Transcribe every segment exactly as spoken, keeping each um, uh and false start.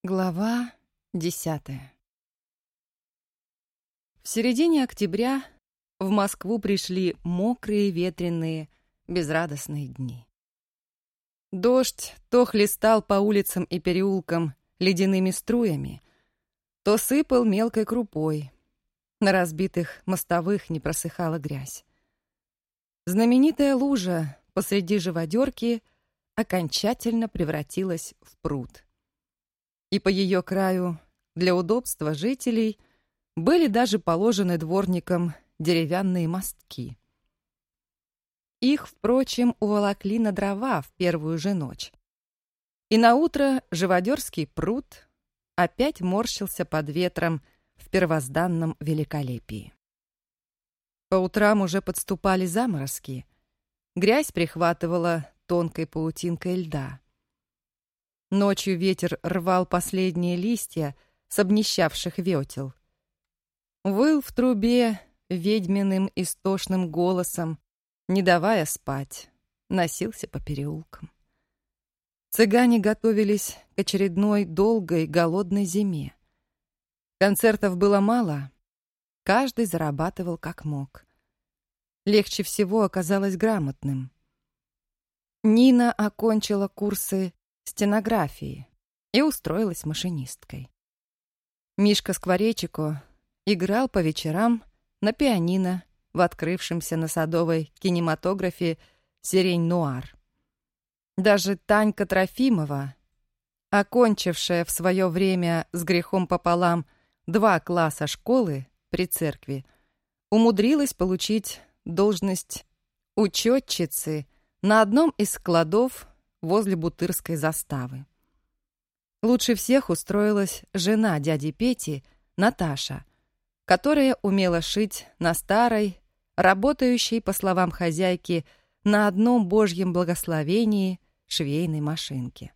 Глава десятая. В середине октября в Москву пришли мокрые, ветреные, безрадостные дни. Дождь то хлестал по улицам и переулкам ледяными струями, то сыпал мелкой крупой. На разбитых мостовых не просыхала грязь. Знаменитая лужа посреди живодерки окончательно превратилась в пруд. И по ее краю для удобства жителей были даже положены дворникам деревянные мостки. Их, впрочем, уволокли на дрова в первую же ночь. И наутро живодерский пруд опять морщился под ветром в первозданном великолепии. По утрам уже подступали заморозки, грязь прихватывала тонкой паутинкой льда. Ночью ветер рвал последние листья с обнищавших ветел. Выл в трубе ведьминым истошным голосом, не давая спать, носился по переулкам. Цыгане готовились к очередной долгой голодной зиме. Концертов было мало, каждый зарабатывал как мог. Легче всего оказалось грамотным. Нина окончила курсы стенографии и устроилась машинисткой. Мишка Скворечико играл по вечерам на пианино в открывшемся на Садовой кинематографе «Сирень-нуар». Даже Танька Трофимова, окончившая в свое время с грехом пополам два класса школы при церкви, умудрилась получить должность учетчицы на одном из складов возле Бутырской заставы. Лучше всех устроилась жена дяди Пети, Наташа, которая умела шить на старой, работающей, по словам хозяйки, на одном божьем благословении швейной машинке.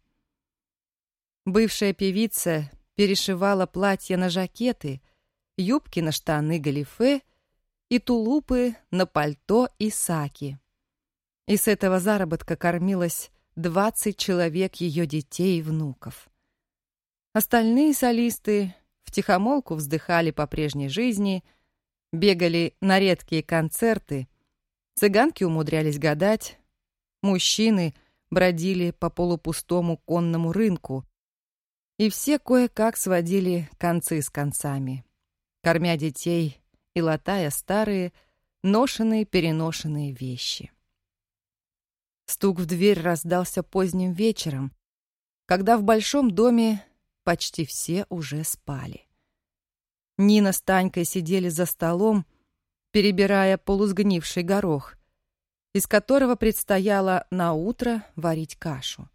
Бывшая певица перешивала платья на жакеты, юбки на штаны галифе и тулупы на пальто и саки. И с этого заработка кормилась двадцать человек ее детей и внуков. Остальные солисты втихомолку вздыхали по прежней жизни, бегали на редкие концерты, цыганки умудрялись гадать, мужчины бродили по полупустому конному рынку, и все кое-как сводили концы с концами, кормя детей и латая старые, ношеные-переношенные вещи. Стук в дверь раздался поздним вечером, когда в большом доме почти все уже спали. Нина с Танькой сидели за столом, перебирая полусгнивший горох, из которого предстояло наутро варить кашу.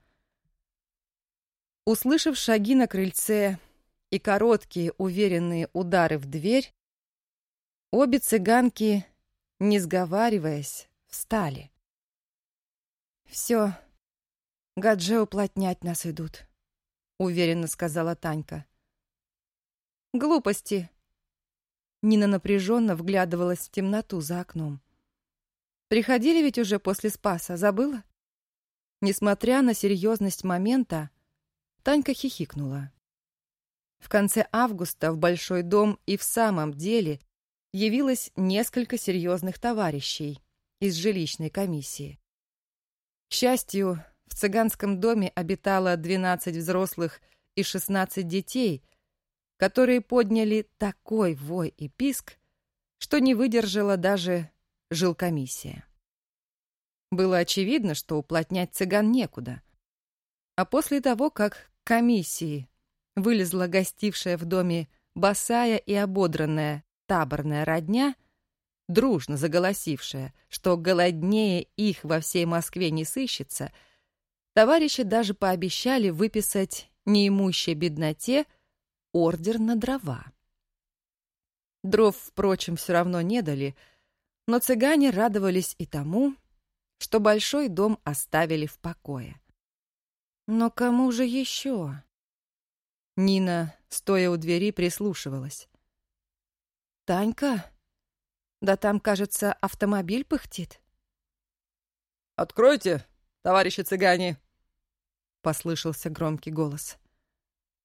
Услышав шаги на крыльце и короткие уверенные удары в дверь, обе цыганки, не сговариваясь, встали. «Все, гадже уплотнять нас идут», — уверенно сказала Танька. «Глупости». Нина напряженно вглядывалась в темноту за окном. «Приходили ведь уже после Спаса, забыла?» Несмотря на серьезность момента, Танька хихикнула. В конце августа в Большой дом и в самом деле явилось несколько серьезных товарищей из жилищной комиссии. К счастью, в цыганском доме обитало двенадцать взрослых и шестнадцать детей, которые подняли такой вой и писк, что не выдержала даже жилкомиссия. Было очевидно, что уплотнять цыган некуда. А после того, как к комиссии вылезла гостившая в доме босая и ободранная таборная родня, дружно заголосившая, что голоднее их во всей Москве не сыщется, товарищи даже пообещали выписать неимущей бедноте ордер на дрова. Дров, впрочем, все равно не дали, но цыгане радовались и тому, что большой дом оставили в покое. Но кому же еще? Нина, стоя у двери, прислушивалась. «Танька? Да там, кажется, автомобиль пыхтит». «Откройте, товарищи цыгане!» — послышался громкий голос.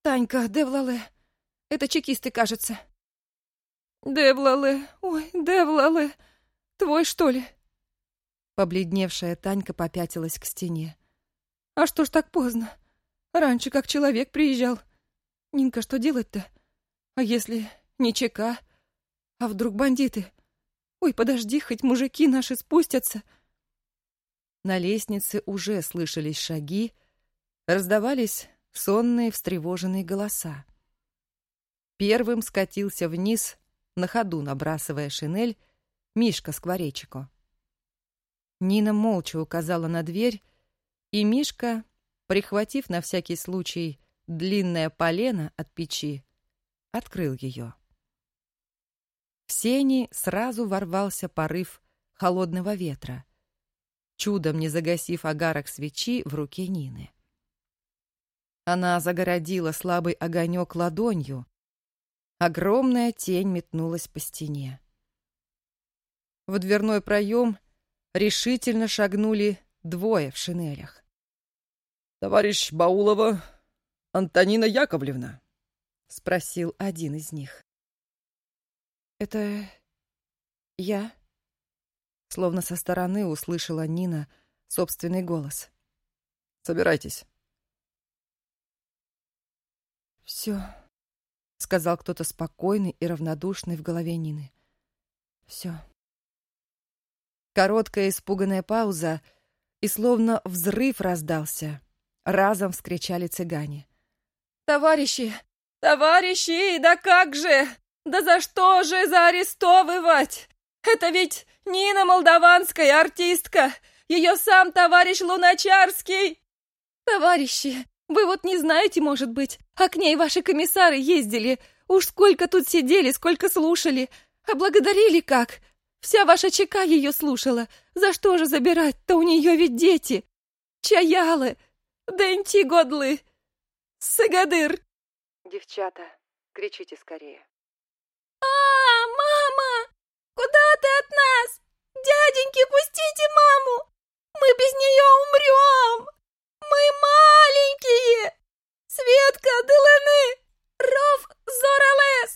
Танька, Девлале. Это чекисты, кажется. Девлале, ой, Девлале. Твой, что ли? Побледневшая Танька попятилась к стене. А что ж так поздно? Раньше как человек приезжал. Нинка, что делать-то? А если не ЧК? А вдруг бандиты? Ой, подожди, хоть мужики наши спустятся. На лестнице уже слышались шаги, раздавались сонные встревоженные голоса. Первым скатился вниз, на ходу набрасывая шинель, Мишка Скворечико. Нина молча указала на дверь, и Мишка, прихватив на всякий случай длинное полено от печи, открыл ее. В сени сразу ворвался порыв холодного ветра, чудом не загасив огарок свечи в руке Нины. Она загородила слабый огонек ладонью. Огромная тень метнулась по стене. В дверной проем решительно шагнули двое в шинелях. «Товарищ Баулова, Антонина Яковлевна?» — спросил один из них. «Это я?» Словно со стороны услышала Нина собственный голос. «Собирайтесь». «Все», — сказал кто-то спокойный и равнодушный в голове Нины. «Все». Короткая испуганная пауза, и словно взрыв раздался. Разом вскричали цыгане. «Товарищи! Товарищи! Да как же! Да за что же заарестовывать? Это ведь Нина Молдаванская, артистка! Ее сам товарищ Луначарский! Товарищи, вы вот не знаете, может быть, а к ней ваши комиссары ездили. Уж сколько тут сидели, сколько слушали. А благодарили как? Вся ваша ЧК ее слушала. За что же забирать-то, у нее ведь дети? Чаялы! Денти годлы! Сагадыр!» «Девчата, кричите скорее!» «А, мама! Куда ты от нас? Дяденьки, пустите маму! Мы без нее умрем! Мы маленькие! Светка, Дылыны! Ров Зоралес!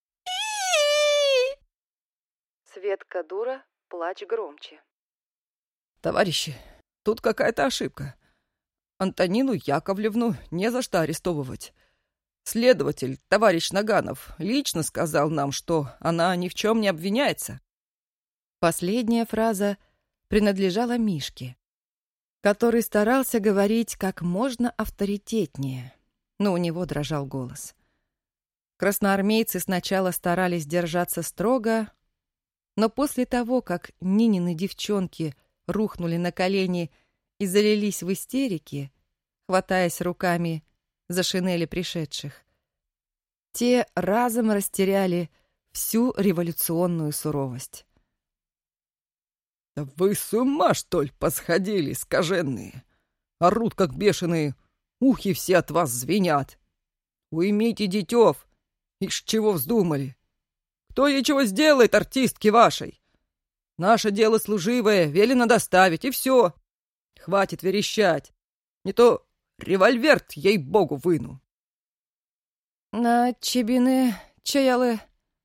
И Светка дура, плачь громче. «Товарищи, тут какая-то ошибка. Антонину Яковлевну не за что арестовывать. Следователь, товарищ Наганов, лично сказал нам, что она ни в чем не обвиняется». Последняя фраза принадлежала Мишке, который старался говорить как можно авторитетнее, но у него дрожал голос. Красноармейцы сначала старались держаться строго, но после того, как Нинины девчонки рухнули на колени и залились в истерике, хватаясь руками за шинели пришедших, те разом растеряли всю революционную суровость. «Да вы с ума, что ли, посходили, скаженные? Орут, как бешеные, ухи все от вас звенят. Уймите детев, ишь чего вздумали. Кто ей чего сделает, артистки вашей? Наше дело служивое, велено доставить, и все. Хватит верещать, не то револьвер ей-богу выну». «На чебины чаялы...»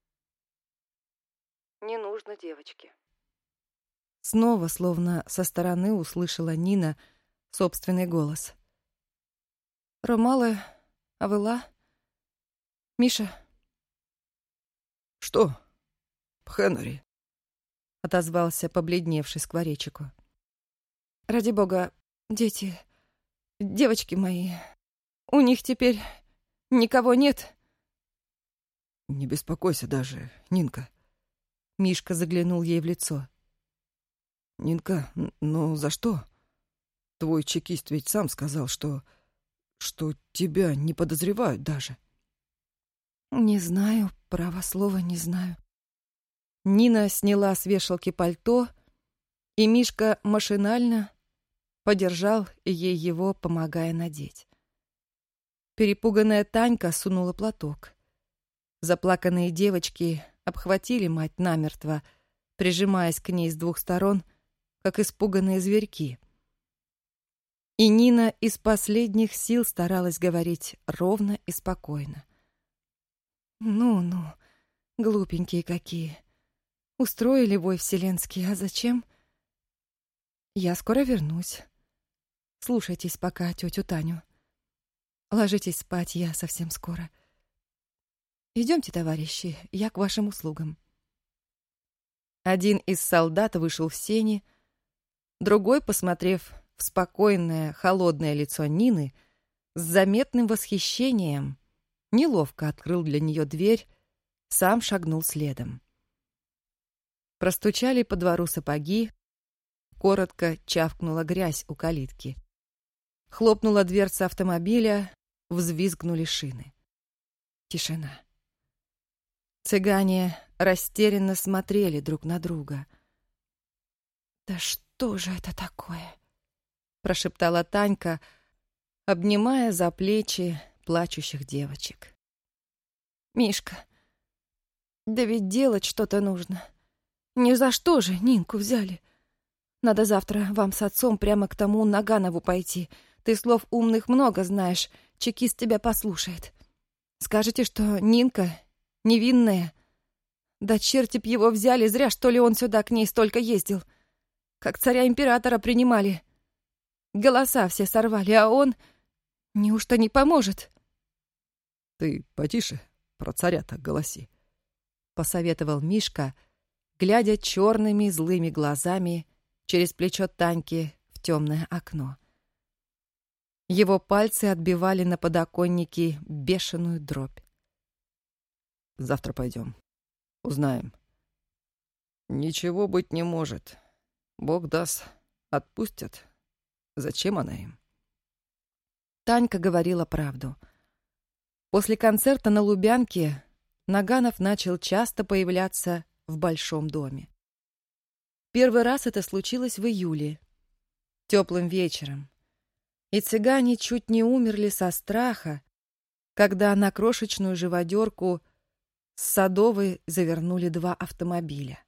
«Не нужно, девочки». Снова, словно со стороны, услышала Нина собственный голос. «Ромалы, Авыла, Миша». «Что, Пхенори?» — отозвался побледневший Скворечико. «Ради бога, дети, девочки мои, у них теперь никого нет?» «Не беспокойся даже, Нинка». Мишка заглянул ей в лицо. «Нинка, ну за что? Твой чекист ведь сам сказал, что... что тебя не подозревают даже». «Не знаю, право слово, не знаю». Нина сняла с вешалки пальто, и Мишка машинально подержал ей его, помогая надеть. Перепуганная Танька сунула платок. Заплаканные девочки обхватили мать намертво, прижимаясь к ней с двух сторон, как испуганные зверьки. И Нина из последних сил старалась говорить ровно и спокойно. «Ну-ну, глупенькие какие. Устроили вой вселенский, а зачем? Я скоро вернусь. Слушайтесь пока тетю Таню. Ложитесь спать, я совсем скоро. Идемте, товарищи, я к вашим услугам». Один из солдат вышел в сени, другой, посмотрев в спокойное, холодное лицо Нины, с заметным восхищением неловко открыл для нее дверь, сам шагнул следом. Простучали по двору сапоги, коротко чавкнула грязь у калитки. Хлопнула дверца автомобиля, взвизгнули шины. Тишина. Цыгане растерянно смотрели друг на друга. «Да что же это такое?» — прошептала Танька, обнимая за плечи плачущих девочек. «Мишка, да ведь делать что-то нужно. Ни за что же Нинку взяли. Надо завтра вам с отцом прямо к тому Наганову пойти. Ты слов умных много знаешь, чекист тебя послушает. Скажете, что Нинка невинная. Да черти б его взяли, зря что ли он сюда к ней столько ездил. Как царя-императора принимали. Голоса все сорвали, а он... Неужто не поможет?» «Ты потише про царя-то голоси», — посоветовал Мишка, глядя черными злыми глазами через плечо Таньки в темное окно. Его пальцы отбивали на подоконнике бешеную дробь. «Завтра пойдем. Узнаем. Ничего быть не может. Бог даст, отпустят. Зачем она им?» Танька говорила правду. После концерта на Лубянке Наганов начал часто появляться в большом доме. Первый раз это случилось в июле, теплым вечером, и цыгане чуть не умерли со страха, когда на крошечную живодерку с Садовой завернули два автомобиля.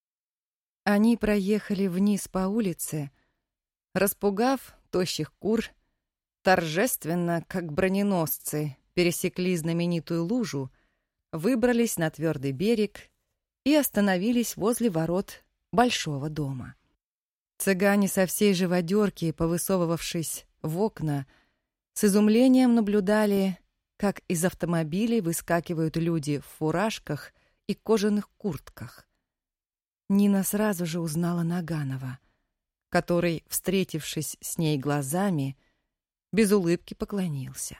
Они проехали вниз по улице, распугав тощих кур, торжественно, как броненосцы, пересекли знаменитую лужу, выбрались на твердый берег и остановились возле ворот большого дома. Цыгане со всей живодерки, повысовывавшись в окна, с изумлением наблюдали, как из автомобилей выскакивают люди в фуражках и кожаных куртках. Нина сразу же узнала Наганова, который, встретившись с ней глазами, без улыбки поклонился.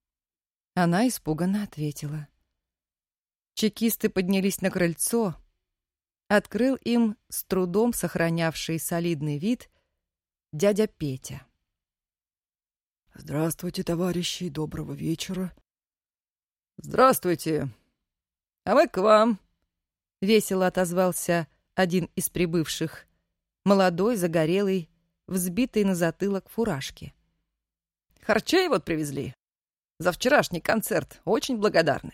Она испуганно ответила. Чекисты поднялись на крыльцо. Открыл им, с трудом сохранявший солидный вид, дядя Петя. «Здравствуйте, товарищи, доброго вечера». «Здравствуйте. А мы к вам», — весело отозвался один из прибывших, молодой, загорелый, взбитый на затылок фуражки. «Харчей вот привезли. За вчерашний концерт. Очень благодарны».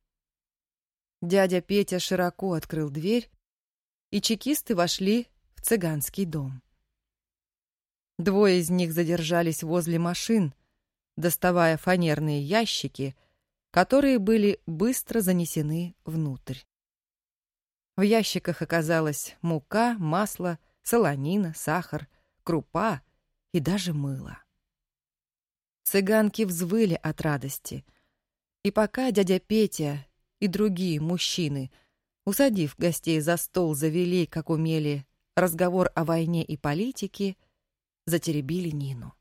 Дядя Петя широко открыл дверь, и чекисты вошли в цыганский дом. Двое из них задержались возле машин, доставая фанерные ящики, которые были быстро занесены внутрь. В ящиках оказалась мука, масло, солонина, сахар, крупа и даже мыло. Цыганки взвыли от радости, и пока дядя Петя и другие мужчины, усадив гостей за стол, завели, как умели, разговор о войне и политике, затеребили Нину.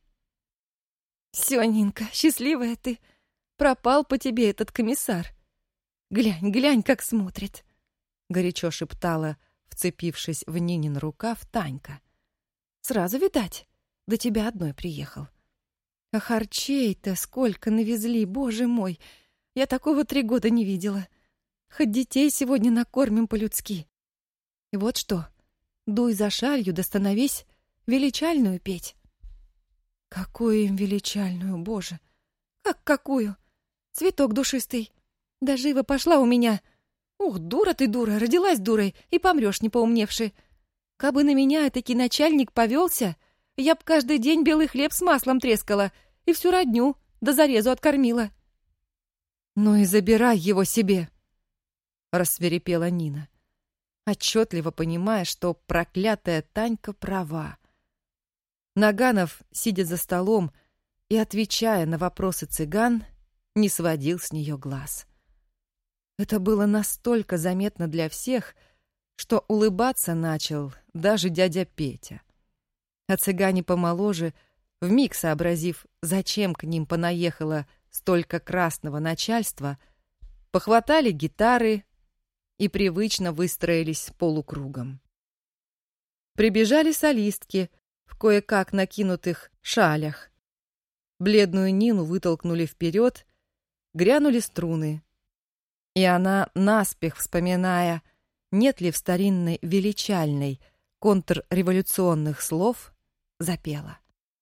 «Все, Нинка, счастливая ты! Пропал по тебе этот комиссар! Глянь, глянь, как смотрит!» — горячо шептала, вцепившись в Нинин рукав, Танька. «Сразу, видать, до тебя одной приехал. А харчей-то сколько навезли, боже мой! Я такого три года не видела. Хоть детей сегодня накормим по-людски. И вот что, дуй за шалью, да становись величальную петь». «Какую им величальную, боже! Как какую? Цветок душистый. Да живо пошла у меня. Ух, дура ты, дура, родилась дурой и помрешь не поумневши. Кабы на меня этакий начальник повелся, я б каждый день белый хлеб с маслом трескала и всю родню до зарезу откормила». «Ну и забирай его себе», — рассвирепела Нина, отчетливо понимая, что проклятая Танька права. Наганов, сидя за столом и отвечая на вопросы цыган, не сводил с нее глаз. Это было настолько заметно для всех, что улыбаться начал даже дядя Петя. А цыгане помоложе, вмиг сообразив, зачем к ним понаехало столько красного начальства, похватали гитары и привычно выстроились полукругом. Прибежали солистки в кое-как накинутых шалях. Бледную Нину вытолкнули вперед, грянули струны. И она, наспех вспоминая, нет ли в старинной величальной контрреволюционных слов, запела.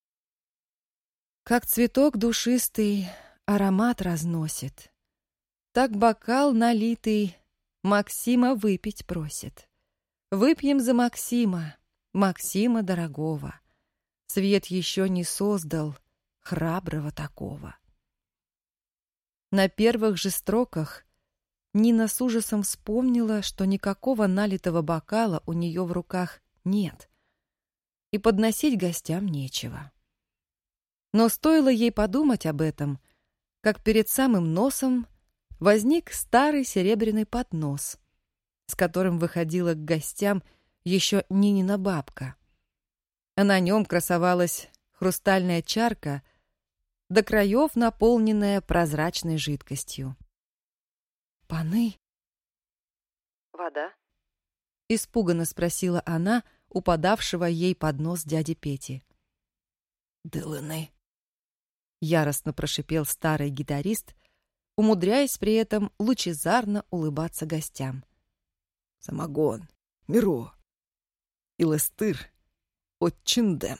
Как цветок душистый аромат разносит, так бокал налитый Максима выпить просит. Выпьем за Максима, Максима дорогого. Свет еще не создал храброго такого. На первых же строках Нина с ужасом вспомнила, что никакого налитого бокала у нее в руках нет, и подносить гостям нечего. Но стоило ей подумать об этом, как перед самым носом возник старый серебряный поднос, с которым выходила к гостям еще Нинина бабка. А на нем красовалась хрустальная чарка, до краев наполненная прозрачной жидкостью. «Паны?» «Вода?» — испуганно спросила она у подавшего ей поднос дяди Пети. «Дылыны», — яростно прошипел старый гитарист, умудряясь при этом лучезарно улыбаться гостям. «Самогон, миро, илыстыр, отчиндем».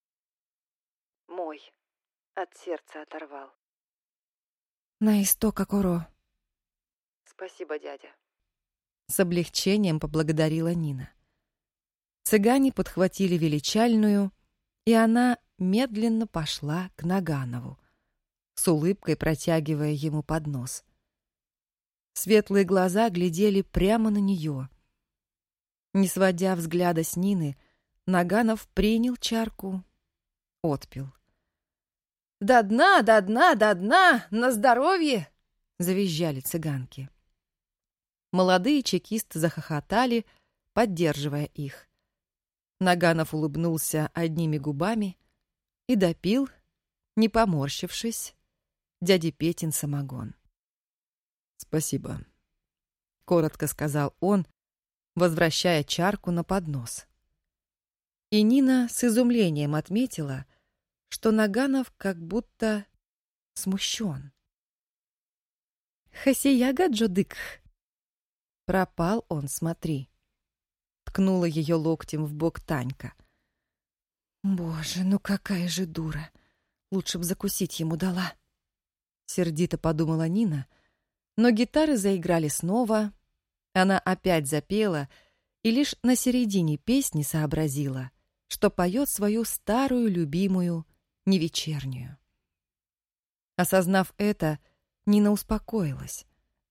«Мой, от сердца оторвал». «На истока коро». «Спасибо, дядя». С облегчением поблагодарила Нина. Цыгане подхватили величальную, и она медленно пошла к Наганову, с улыбкой протягивая ему поднос. Светлые глаза глядели прямо на нее. Не сводя взгляда с Нины, Наганов принял чарку, отпил. «До дна, до дна, до дна! На здоровье!» — завизжали цыганки. Молодые чекисты захохотали, поддерживая их. Наганов улыбнулся одними губами и допил, не поморщившись, дяди Петин самогон. «Спасибо», — коротко сказал он, возвращая чарку на поднос. И Нина с изумлением отметила, что Наганов как будто смущен. «Хасияга Джодык!» Пропал он, смотри. Ткнула ее локтем в бок Танька. «Боже, ну какая же дура! Лучше б закусить ему дала!» Сердито подумала Нина, но гитары заиграли снова, она опять запела и лишь на середине песни сообразила, что поет свою старую любимую невечернюю. Осознав это, Нина успокоилась.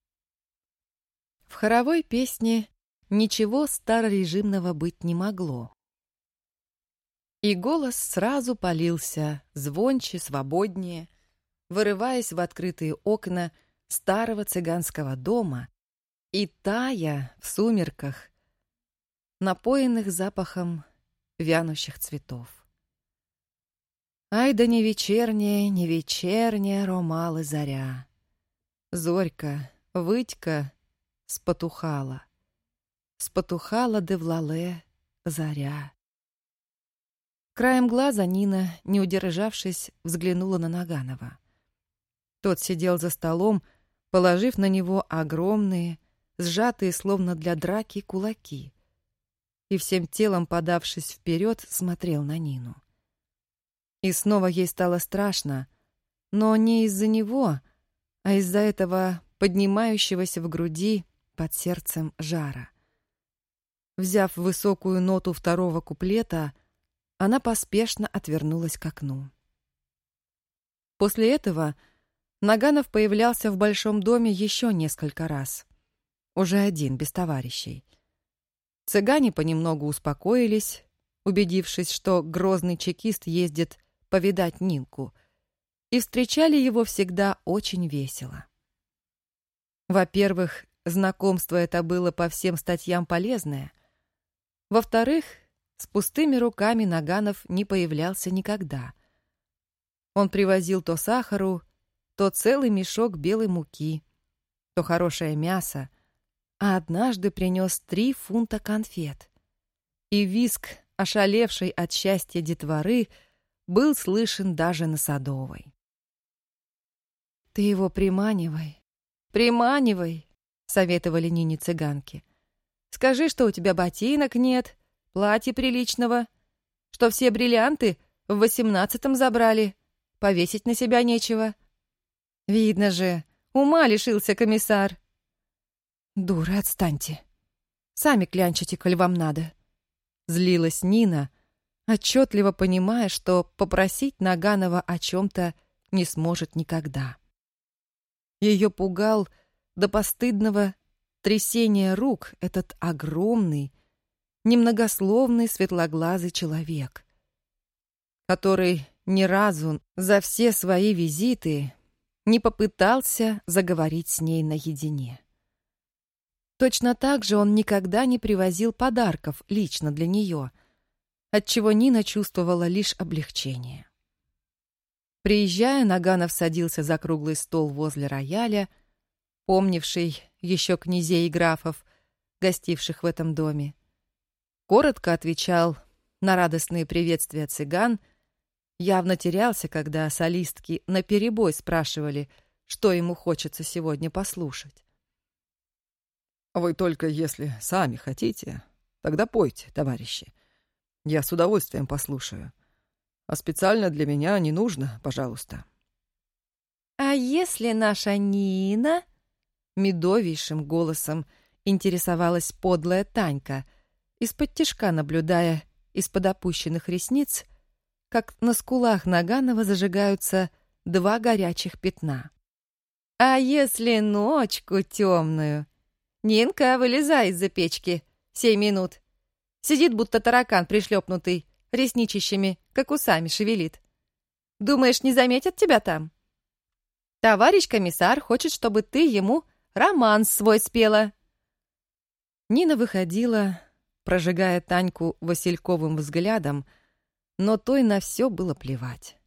В хоровой песне ничего старорежимного быть не могло. И голос сразу полился звонче, свободнее, вырываясь в открытые окна старого цыганского дома и тая в сумерках, напоенных запахом вянущих цветов. Ай да не вечерняя, не вечерняя ромала заря. Зорька, вытька спотухала, спотухала де в лале заря. Краем глаза Нина, не удержавшись, взглянула на Наганова. Тот сидел за столом, положив на него огромные, сжатые словно для драки кулаки, и всем телом, подавшись вперед, смотрел на Нину. И снова ей стало страшно, но не из-за него, а из-за этого поднимающегося в груди под сердцем жара. Взяв высокую ноту второго куплета, она поспешно отвернулась к окну. После этого Наганов появлялся в большом доме еще несколько раз. Уже один, без товарищей. Цыгане понемногу успокоились, убедившись, что грозный чекист ездит повидать Нинку, и встречали его всегда очень весело. Во-первых, знакомство это было по всем статьям полезное. Во-вторых, с пустыми руками Наганов не появлялся никогда. Он привозил то сахару, то целый мешок белой муки, то хорошее мясо, а однажды принес три фунта конфет. И визг, ошалевший от счастья детворы, был слышен даже на Садовой. «Ты его приманивай, приманивай», — советовали Нине цыганки. «Скажи, что у тебя ботинок нет, платья приличного, что все бриллианты в восемнадцатом забрали, повесить на себя нечего. Видно же, ума лишился комиссар». «Дуры, отстаньте. Сами клянчите, коль вам надо», — злилась Нина, отчетливо понимая, что попросить Наганова о чем-то не сможет никогда. Ее пугал до постыдного трясения рук этот огромный, немногословный светлоглазый человек, который ни разу за все свои визиты не попытался заговорить с ней наедине. Точно так же он никогда не привозил подарков лично для нее, отчего Нина чувствовала лишь облегчение. Приезжая, Наганов садился за круглый стол возле рояля, помнивший еще князей и графов, гостивших в этом доме. Коротко отвечал на радостные приветствия цыган, явно терялся, когда солистки наперебой спрашивали, что ему хочется сегодня послушать. Вы только если сами хотите, тогда пойте, товарищи. Я с удовольствием послушаю. А специально для меня не нужно, пожалуйста. «А если наша Нина?» — медовейшим голосом интересовалась подлая Танька, из-под тишка наблюдая из-под опущенных ресниц, как на скулах Наганова зажигаются два горячих пятна. «А если ночку темную? Нинка, вылезай из-за печки. Сей минут. Сидит, будто таракан пришлепнутый, ресничищами, как усами шевелит. Думаешь, не заметят тебя там? Товарищ комиссар хочет, чтобы ты ему романс свой спела». Нина выходила, прожигая Таньку васильковым взглядом, но той на все было плевать.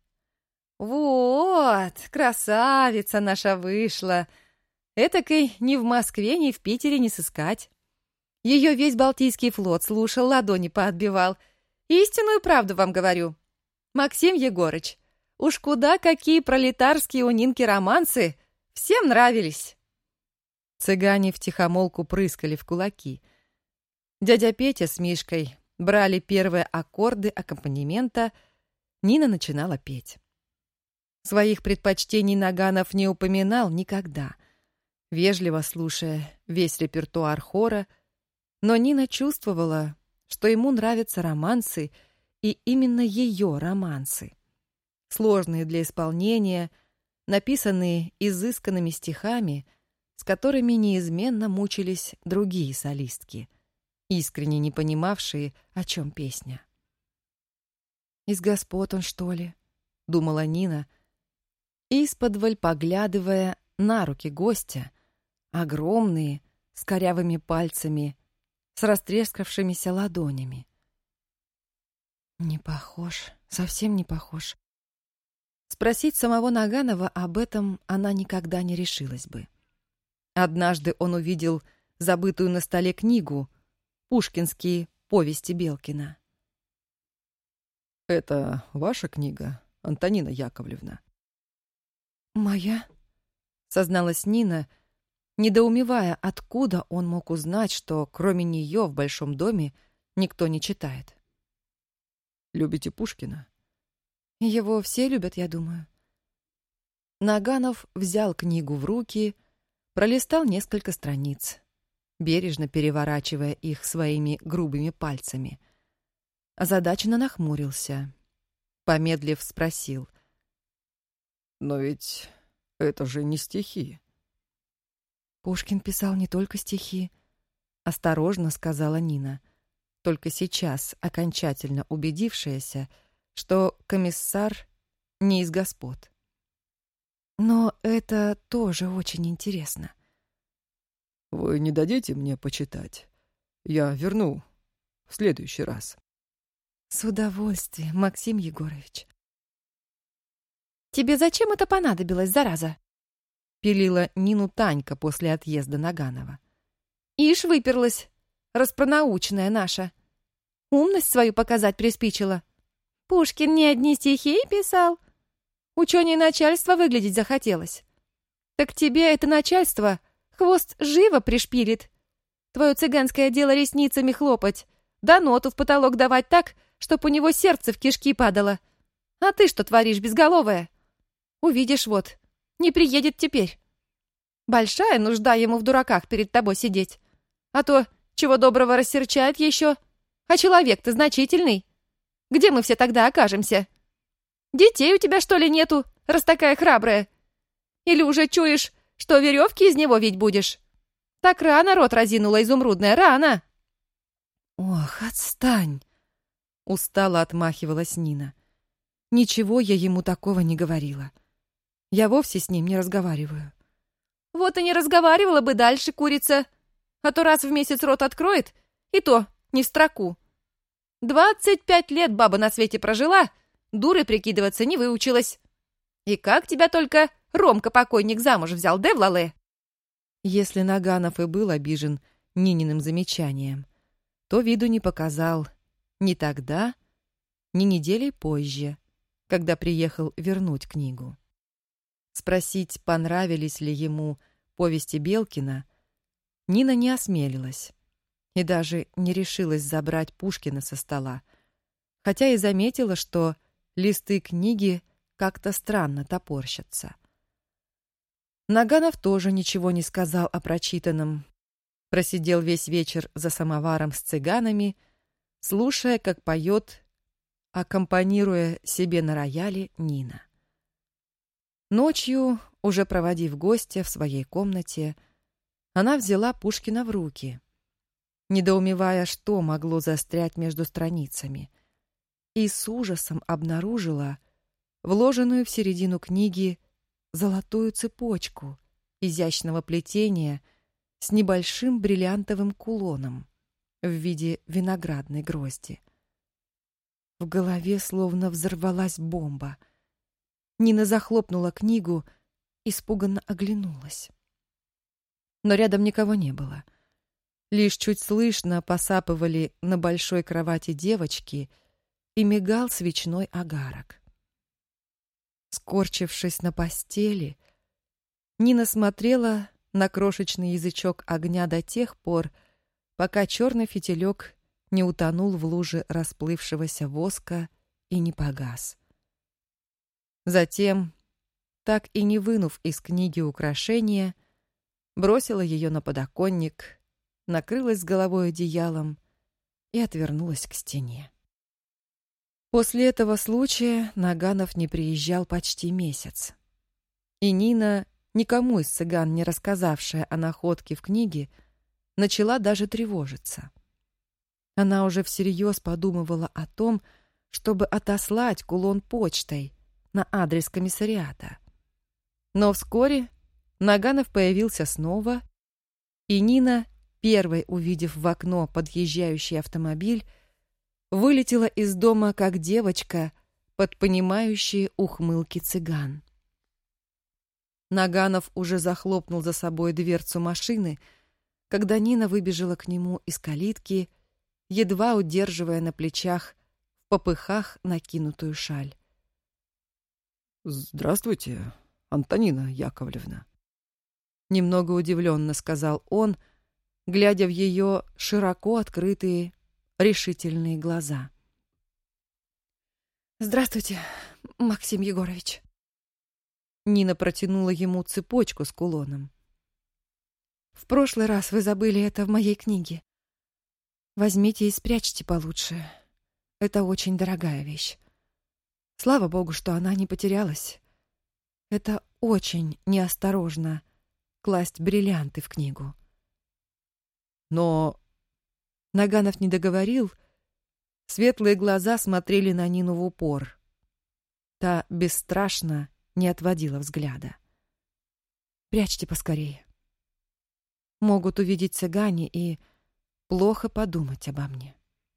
«Вот, красавица наша вышла. Этакой ни в Москве, ни в Питере не сыскать. Ее весь Балтийский флот слушал, ладони поотбивал. Истинную правду вам говорю. Максим Егорыч, уж куда какие пролетарские у Нинки романсы, всем нравились». Цыгане втихомолку прыскали в кулаки. Дядя Петя с Мишкой брали первые аккорды аккомпанемента, Нина начинала петь. Своих предпочтений Наганов не упоминал никогда, вежливо слушая весь репертуар хора, но Нина чувствовала, что ему нравятся романсы, и именно ее романсы. Сложные для исполнения, написанные изысканными стихами, с которыми неизменно мучились другие солистки, искренне не понимавшие, о чем песня. «Из господ он, что ли?» — думала Нина, исподволь поглядывая на руки гостя, огромные, с корявыми пальцами, с растрескавшимися ладонями. Не похож, совсем не похож. Спросить самого Наганова об этом она никогда не решилась бы. Однажды он увидел забытую на столе книгу «Пушкинские повести Белкина». «Это ваша книга, Антонина Яковлевна?» «Моя?» — созналась Нина, недоумевая, откуда он мог узнать, что кроме нее в большом доме никто не читает. «Любите Пушкина?» «Его все любят, я думаю». Наганов взял книгу в руки, пролистал несколько страниц, бережно переворачивая их своими грубыми пальцами. озадаченно нахмурился. Помедлив, спросил. «Но ведь это же не стихи». «Пушкин писал не только стихи», — осторожно сказала Нина, только сейчас окончательно убедившаяся, что комиссар не из господ. «Но это тоже очень интересно». «Вы не дадите мне почитать? Я верну в следующий раз». «С удовольствием, Максим Егорович». «Тебе зачем это понадобилось, зараза?» — пилила Нину Танька после отъезда Наганова. «Ишь, выперлась, распронаучная наша. Умность свою показать приспичила. Пушкин не одни стихи писал. Учёнее начальство выглядеть захотелось. Так тебе это начальство хвост живо пришпилит. Твое цыганское дело ресницами хлопать, да ноту в потолок давать так, чтоб у него сердце в кишки падало. А ты что творишь, безголовая? Увидишь вот, не приедет теперь. Большая нужда ему в дураках перед тобой сидеть. А то, чего доброго, рассерчает еще. А человек-то значительный. Где мы все тогда окажемся? Детей у тебя, что ли, нету, раз такая храбрая? Или уже чуешь, что веревки из него ведь будешь? Так рано рот разинула изумрудная, рано!» «Ох, отстань!» — устало отмахивалась Нина. «Ничего я ему такого не говорила. Я вовсе с ним не разговариваю». «Вот и не разговаривала бы дальше, курица. А то раз в месяц рот откроет, и то не в строку. Двадцать пять лет баба на свете прожила, дурой прикидываться не выучилась. И как тебя только Ромка-покойник замуж взял, да, Влале?» Если Наганов и был обижен Нининым замечанием, то виду не показал ни тогда, ни недели позже, когда приехал вернуть книгу. Спросить, понравились ли ему повести Белкина, Нина не осмелилась и даже не решилась забрать Пушкина со стола, хотя и заметила, что листы книги как-то странно топорщатся. Наганов тоже ничего не сказал о прочитанном. Просидел весь вечер за самоваром с цыганами, слушая, как поет, аккомпанируя себе на рояле, Нина. Ночью, уже проводив гостя в своей комнате, она взяла Пушкина в руки, недоумевая, что могло застрять между страницами, и с ужасом обнаружила вложенную в середину книги золотую цепочку изящного плетения с небольшим бриллиантовым кулоном в виде виноградной грозди. В голове словно взорвалась бомба. Нина захлопнула книгу, испуганно оглянулась. Но рядом никого не было. Лишь чуть слышно посапывали на большой кровати девочки и мигал свечной огарок. Скорчившись на постели, Нина смотрела на крошечный язычок огня до тех пор, пока черный фитилек не утонул в луже расплывшегося воска и не погас. Затем, так и не вынув из книги украшения, бросила ее на подоконник, накрылась с головой одеялом и отвернулась к стене. После этого случая Наганов не приезжал почти месяц. И Нина, никому из цыган не рассказавшая о находке в книге, начала даже тревожиться. Она уже всерьез подумывала о том, чтобы отослать кулон почтой на адрес комиссариата. Но вскоре Наганов появился снова, и Нина, первой увидев в окно подъезжающий автомобиль, вылетела из дома, как девочка, под понимающие ухмылки цыган. Наганов уже захлопнул за собой дверцу машины, когда Нина выбежала к нему из калитки, едва удерживая на плечах в попыхах накинутую шаль. «Здравствуйте, Антонина Яковлевна», — немного удивленно сказал он, глядя в ее широко открытые, решительные глаза. «Здравствуйте, Максим Егорович». Нина протянула ему цепочку с кулоном. «В прошлый раз вы забыли это в моей книге. Возьмите и спрячьте получше. Это очень дорогая вещь. Слава богу, что она не потерялась. Это очень неосторожно класть бриллианты в книгу. Но... Наганов не договорил. Светлые глаза смотрели на Нину в упор. Та бесстрашно не отводила взгляда. «Прячьте поскорее. Могут увидеть цыгане и плохо подумать обо мне».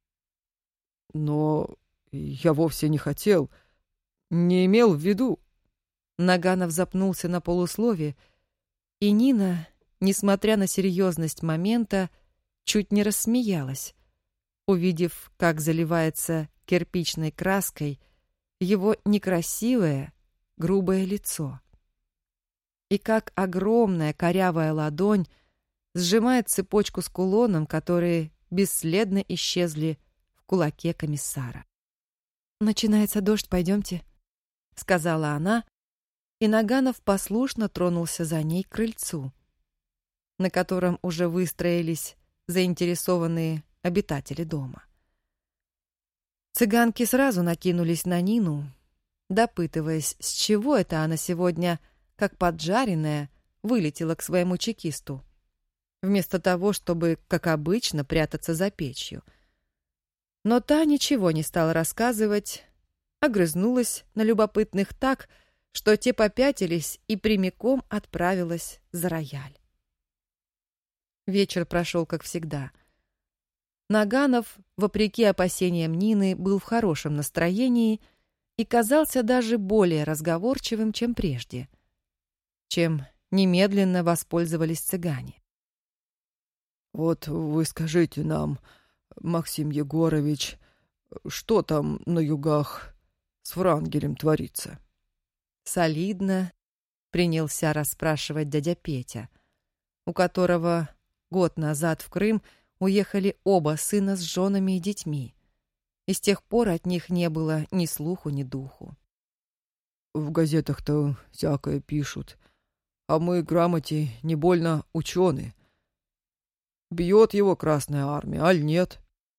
Но я вовсе не хотел, не имел в виду. Наганов запнулся на полуслове, и Нина, несмотря на серьезность момента, чуть не рассмеялась, увидев, как заливается кирпичной краской его некрасивое, грубое лицо, и как огромная корявая ладонь сжимает цепочку с кулоном, которые бесследно исчезли в кулаке комиссара. «Начинается дождь, пойдемте», — сказала она, и Наганов послушно тронулся за ней к крыльцу, на котором уже выстроились заинтересованные обитатели дома. Цыганки сразу накинулись на Нину, допытываясь, с чего это она сегодня, как поджаренная, вылетела к своему чекисту, вместо того, чтобы, как обычно, прятаться за печью. Но та ничего не стала рассказывать, огрызнулась на любопытных так, что те попятились и прямиком отправилась за рояль. Вечер прошел, как всегда. Наганов, вопреки опасениям Нины, был в хорошем настроении и казался даже более разговорчивым, чем прежде, чем немедленно воспользовались цыгане. Вот вы скажите нам, Максим Егорович, что там на югах с Врангелем творится? Солидно принялся расспрашивать дядя Петя, у которого год назад в Крым уехали оба сына с женами и детьми, и с тех пор от них не было ни слуху, ни духу. В газетах-то всякое пишут, а мы грамоте не больно ученые. Бьет его Красная Армия, аль нет?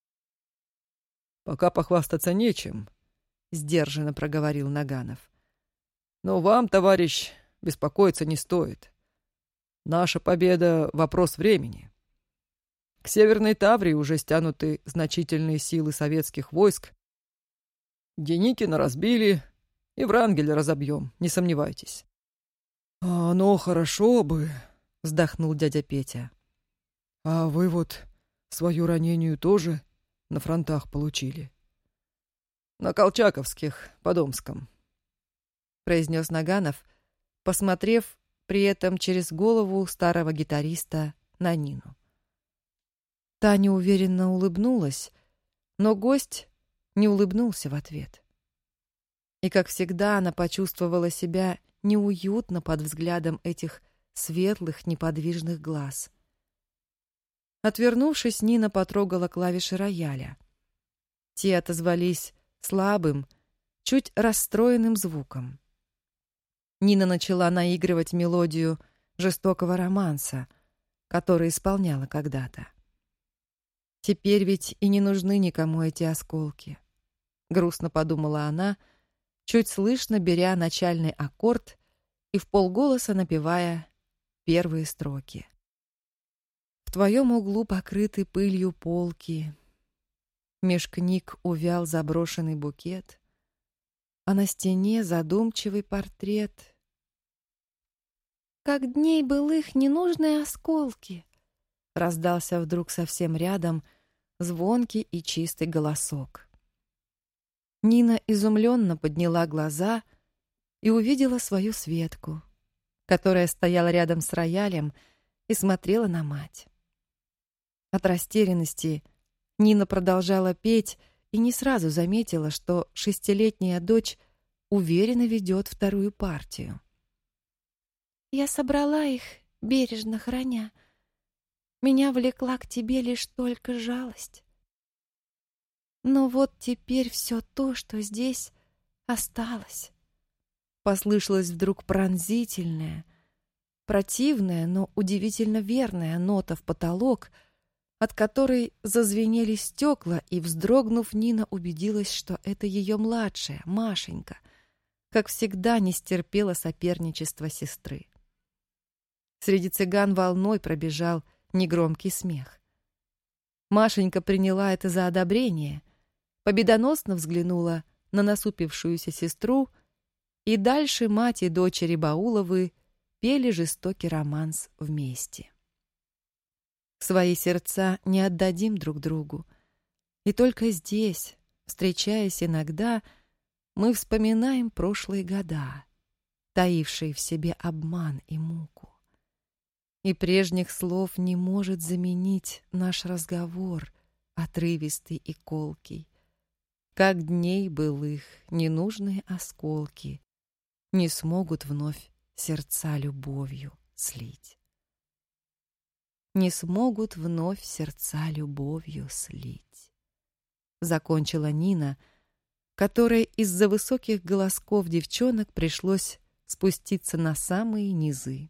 Пока похвастаться нечем, — сдержанно проговорил Наганов. Но вам, товарищ, беспокоиться не стоит. Наша победа — вопрос времени. К Северной Таврии уже стянуты значительные силы советских войск. Деникина разбили, и Врангеля разобьем, не сомневайтесь. — А ну, хорошо бы, — вздохнул дядя Петя. — А вы вот свою ранению тоже на фронтах получили? — На Колчаковских, по Домском, — произнес Наганов, посмотрев при этом через голову старого гитариста на Нину. Та неуверенно улыбнулась, но гость не улыбнулся в ответ. И, как всегда, она почувствовала себя неуютно под взглядом этих светлых, неподвижных глаз. Отвернувшись, Нина потрогала клавиши рояля. Те отозвались слабым, чуть расстроенным звуком. Нина начала наигрывать мелодию жестокого романса, который исполняла когда-то. Теперь ведь и не нужны никому эти осколки. Грустно подумала она, чуть слышно беря начальный аккорд и вполголоса напевая первые строки. В твоем углу покрыты пылью полки, меж книг увял заброшенный букет, а на стене задумчивый портрет. Как дней былых ненужные осколки, раздался вдруг совсем рядом звонкий и чистый голосок. Нина изумленно подняла глаза и увидела свою Светку, которая стояла рядом с роялем и смотрела на мать. От растерянности Нина продолжала петь и не сразу заметила, что шестилетняя дочь уверенно ведет вторую партию. «Я собрала их, бережно храня. Меня влекла к тебе лишь только жалость. Но вот теперь все то, что здесь осталось». Послышалась вдруг пронзительная, противная, но удивительно верная нота в потолок, от которой зазвенели стекла, и, вздрогнув, Нина убедилась, что это ее младшая, Машенька, как всегда не стерпела соперничества сестры. Среди цыган волной пробежал негромкий смех. Машенька приняла это за одобрение, победоносно взглянула на насупившуюся сестру, и дальше мать и дочери Бауловы пели жестокий романс вместе. Свои сердца не отдадим друг другу, и только здесь, встречаясь иногда, мы вспоминаем прошлые года, таившие в себе обман и муку. И прежних слов не может заменить наш разговор, отрывистый и колкий, как дней былых ненужные осколки не смогут вновь сердца любовью слить. Не смогут вновь сердца любовью слить. Закончила Нина, которой из-за высоких голосков девчонок пришлось спуститься на самые низы.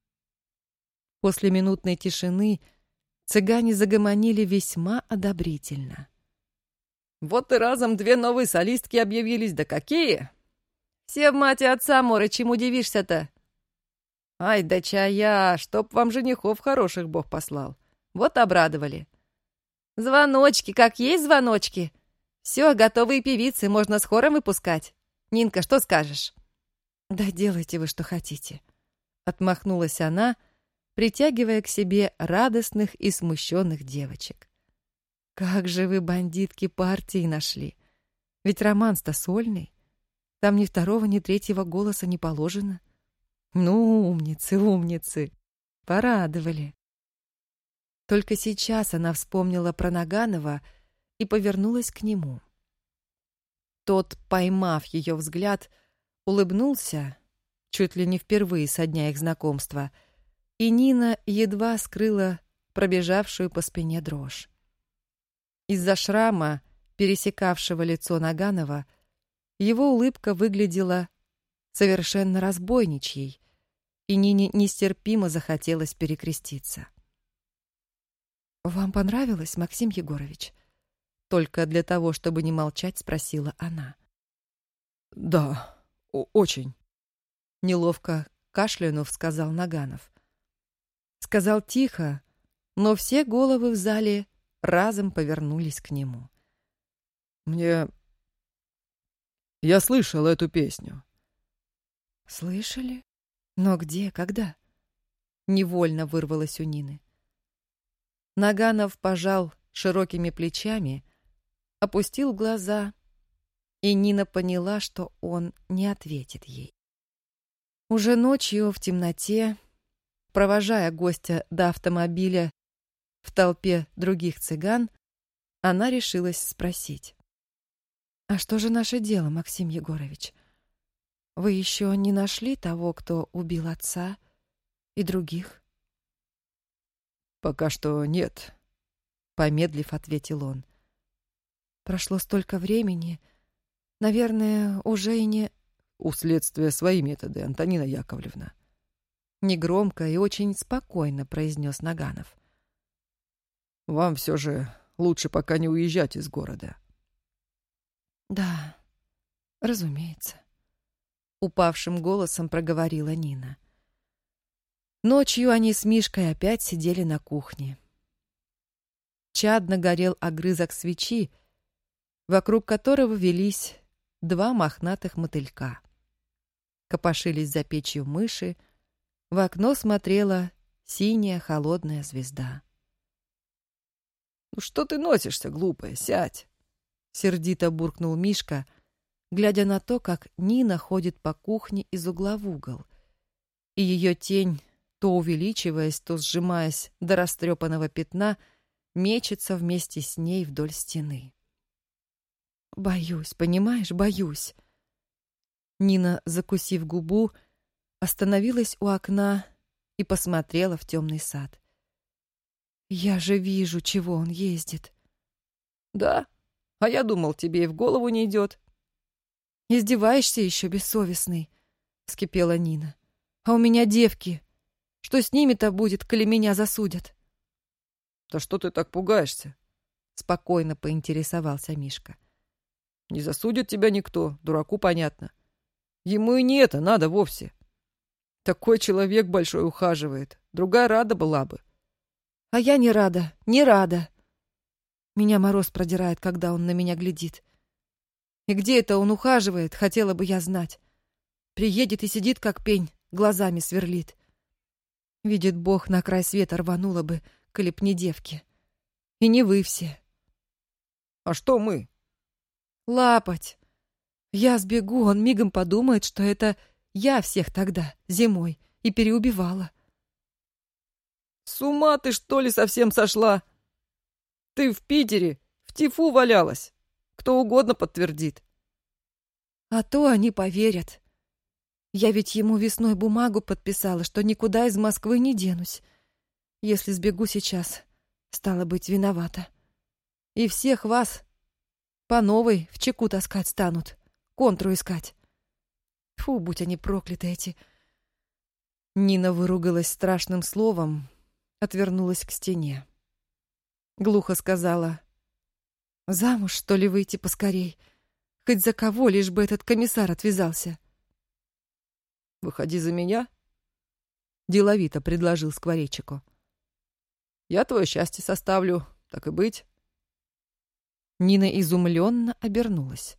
После минутной тишины цыгане загомонили весьма одобрительно. Вот и разом две новые солистки объявились, да какие! Все в мать и отца, море, чем удивишься-то? Ай да чая, чтоб вам женихов хороших Бог послал. Вот обрадовали. Звоночки, как есть звоночки. Все, готовые певицы, можно с хором выпускать. Нинка, что скажешь? Да делайте вы, что хотите. Отмахнулась она, притягивая к себе радостных и смущенных девочек. Как же вы, бандитки, партии нашли? Ведь романс-то сольный. Там ни второго, ни третьего голоса не положено. Ну, умницы, умницы. Порадовали. Только сейчас она вспомнила про Наганова и повернулась к нему. Тот, поймав ее взгляд, улыбнулся, чуть ли не впервые со дня их знакомства, и Нина едва скрыла пробежавшую по спине дрожь. Из-за шрама, пересекавшего лицо Наганова, его улыбка выглядела совершенно разбойничьей, и Нине нестерпимо захотелось перекреститься. «Вам понравилось, Максим Егорович?» Только для того, чтобы не молчать, спросила она. «Да, очень», — неловко кашлянув сказал Наганов. Сказал тихо, но все головы в зале разом повернулись к нему. «Мне... Я слышал эту песню». «Слышали? Но где, когда?» Невольно вырвалось у Нины. Наганов пожал широкими плечами, опустил глаза, и Нина поняла, что он не ответит ей. Уже ночью в темноте, провожая гостя до автомобиля в толпе других цыган, она решилась спросить. «А что же наше дело, Максим Егорович? Вы еще не нашли того, кто убил отца и других?» «Пока что нет», — помедлив, ответил он. «Прошло столько времени. Наверное, уже и не...» «У следствия свои методы, Антонина Яковлевна», — негромко и очень спокойно произнес Наганов. «Вам все же лучше пока не уезжать из города». «Да, разумеется», — упавшим голосом проговорила Нина. Ночью они с Мишкой опять сидели на кухне. Чадно горел огрызок свечи, вокруг которого велись два мохнатых мотылька. Копошились за печью мыши, в окно смотрела синяя холодная звезда. «Ну что ты носишься, глупая, сядь!» — сердито буркнул Мишка, глядя на то, как Нина ходит по кухне из угла в угол, и ее тень, то увеличиваясь, то сжимаясь до растрепанного пятна, мечется вместе с ней вдоль стены. «Боюсь, понимаешь, боюсь». Нина, закусив губу, остановилась у окна и посмотрела в темный сад. «Я же вижу, чего он ездит». «Да? А я думал, тебе и в голову не идет». «Издеваешься еще, бессовестный?» — вскипела Нина. «А у меня девки. Что с ними-то будет, коли меня засудят?» Да что ты так пугаешься? Спокойно поинтересовался Мишка. Не засудит тебя никто, дураку понятно. Ему и не это надо вовсе. Такой человек большой ухаживает, другая рада была бы. А я не рада, не рада. Меня мороз продирает, когда он на меня глядит. И где это он ухаживает, хотела бы я знать. Приедет и сидит, как пень, глазами сверлит. Видит Бог, на край света рванула бы, коли б не девки. И не вы все. А что мы? Лапать. Я сбегу, он мигом подумает, что это я всех тогда, зимой, и переубивала. С ума ты, что ли, совсем сошла? Ты в Питере, в тифу валялась. Кто угодно подтвердит. А то они поверят. Я ведь ему весной бумагу подписала, что никуда из Москвы не денусь. Если сбегу сейчас, стало быть, виновата. И всех вас по новой в чеку таскать станут, контру искать. Фу, будь они прокляты эти. Нина выругалась страшным словом, отвернулась к стене. Глухо сказала: «Замуж, что ли, выйти поскорей? Хоть за кого, лишь бы этот комиссар отвязался». «Выходи за меня», — деловито предложил Скворечику. «Я твое счастье составлю, так и быть». Нина изумленно обернулась.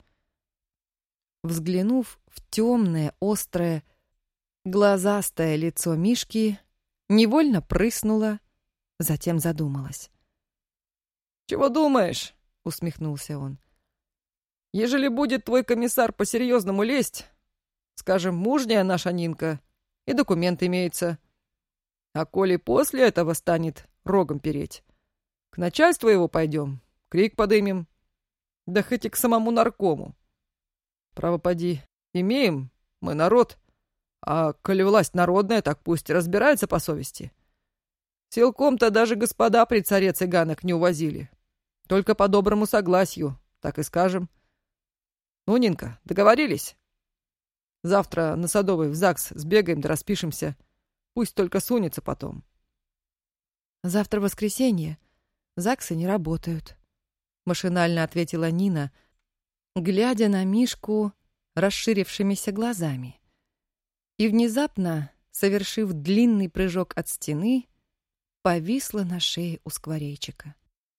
Взглянув в темное, острое, глазастое лицо Мишки, невольно прыснула, затем задумалась. «Чего думаешь?» — усмехнулся он. «Ежели будет твой комиссар по-серьезному лезть, скажем, мужняя наша Нинка, и документ имеется. А коли после этого станет рогом переть, к начальству его пойдем, крик подымем, да хоть и к самому наркому. Право поди, имеем мы народ, а коли власть народная, так пусть разбирается по совести. Силком-то даже господа при царе цыганок не увозили, только по доброму согласию, так и скажем. Ну, Нинка, договорились? Завтра на Садовой в ЗАГС сбегаем да распишемся. Пусть только сунется потом». «Завтра воскресенье. ЗАГСы не работают», — машинально ответила Нина, глядя на Мишку расширившимися глазами. И внезапно, совершив длинный прыжок от стены, повисла на шее у Скворечика.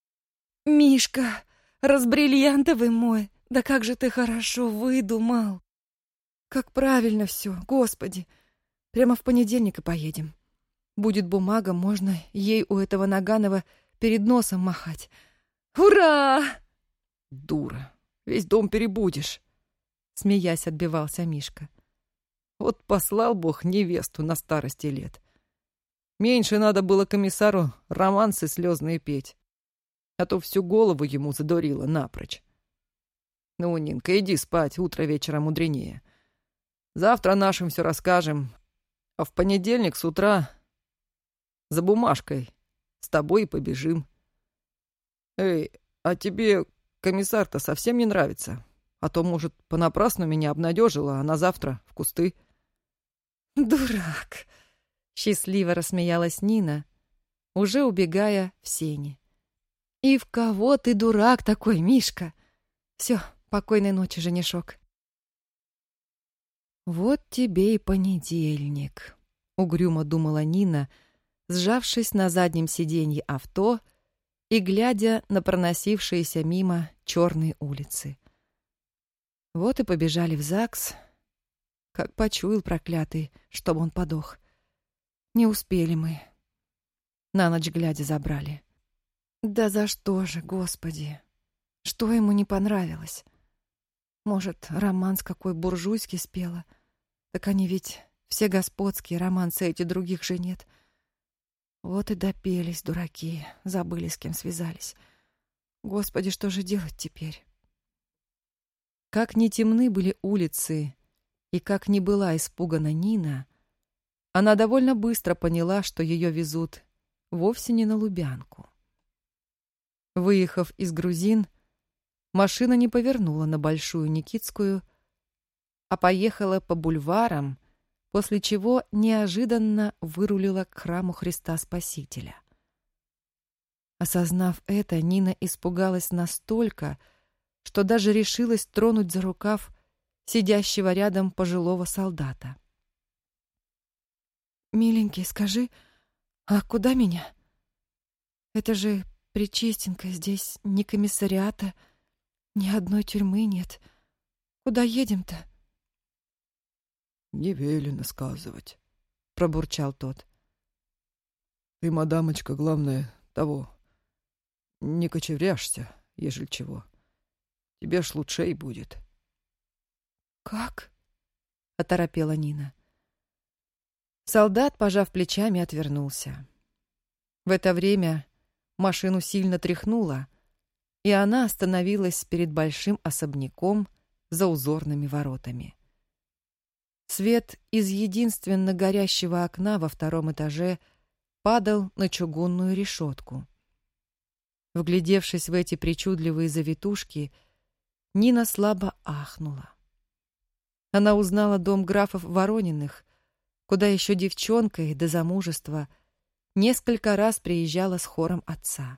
«Мишка, разбриллиантовый мой, да как же ты хорошо выдумал! Как правильно все, Господи! Прямо в понедельник и поедем. Будет бумага, можно ей у этого Наганова перед носом махать. Ура!» «Дура, весь дом перебудешь», — смеясь отбивался Мишка. «Вот послал Бог невесту на старости лет. Меньше надо было комиссару романсы слезные петь, а то всю голову ему задурило напрочь. Ну, Нинка, иди спать, утро вечера мудренее. Завтра нашим все расскажем, а в понедельник с утра за бумажкой с тобой и побежим. Эй, а тебе комиссар-то совсем не нравится? А то, может, понапрасну меня обнадежила, а на завтра в кусты». «Дурак!» — счастливо рассмеялась Нина, уже убегая в сени. «И в кого ты дурак такой, Мишка? Все, покойной ночи, женишок». «Вот тебе и понедельник», — угрюмо думала Нина, сжавшись на заднем сиденье авто и глядя на проносившиеся мимо черные улицы. Вот и побежали в ЗАГС, как почуял проклятый, чтобы он подох. Не успели мы. На ночь глядя забрали. Да за что же, Господи? Что ему не понравилось? Может, романс какой буржуйский спела? Так они ведь все господские, романсы эти других же нет. Вот и допелись, дураки, забыли, с кем связались. Господи, что же делать теперь? Как ни темны были улицы, и как ни была испугана Нина, она довольно быстро поняла, что ее везут вовсе не на Лубянку. Выехав из Грузин, машина не повернула на Большую Никитскую, а поехала по бульварам, после чего неожиданно вырулила к храму Христа Спасителя. Осознав это, Нина испугалась настолько, что даже решилась тронуть за рукав сидящего рядом пожилого солдата. «Миленький, скажи, а куда меня? Это же Причистенка, здесь ни комиссариата, ни одной тюрьмы нет. Куда едем-то?» «Не велено сказывать», — пробурчал тот. «Ты, мадамочка, главное, того, не кочевряшься, ежели чего. Тебе ж лучшей будет». «Как?» — оторопела Нина. Солдат, пожав плечами, отвернулся. В это время машину сильно тряхнуло, и она остановилась перед большим особняком за узорными воротами. Свет из единственно горящего окна во втором этаже падал на чугунную решетку. Вглядевшись в эти причудливые завитушки, Нина слабо ахнула. Она узнала дом графов Ворониных, куда еще девчонкой до замужества несколько раз приезжала с хором отца.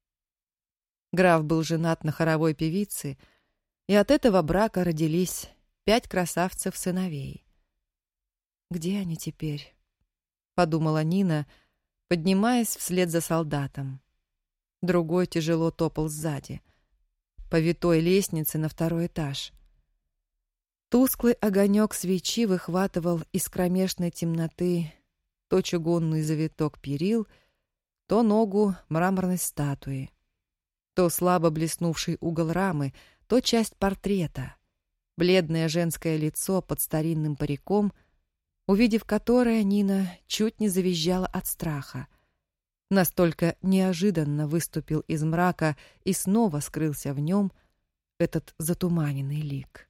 Граф был женат на хоровой певице, и от этого брака родились пять красавцев-сыновей. «Где они теперь?» — подумала Нина, поднимаясь вслед за солдатом. Другой тяжело топал сзади, по витой лестнице на второй этаж. Тусклый огонек свечи выхватывал из кромешной темноты то чугунный завиток перил, то ногу мраморной статуи, то слабо блеснувший угол рамы, то часть портрета, бледное женское лицо под старинным париком, увидев которое, Нина чуть не завизжала от страха. Настолько неожиданно выступил из мрака и снова скрылся в нем этот затуманенный лик.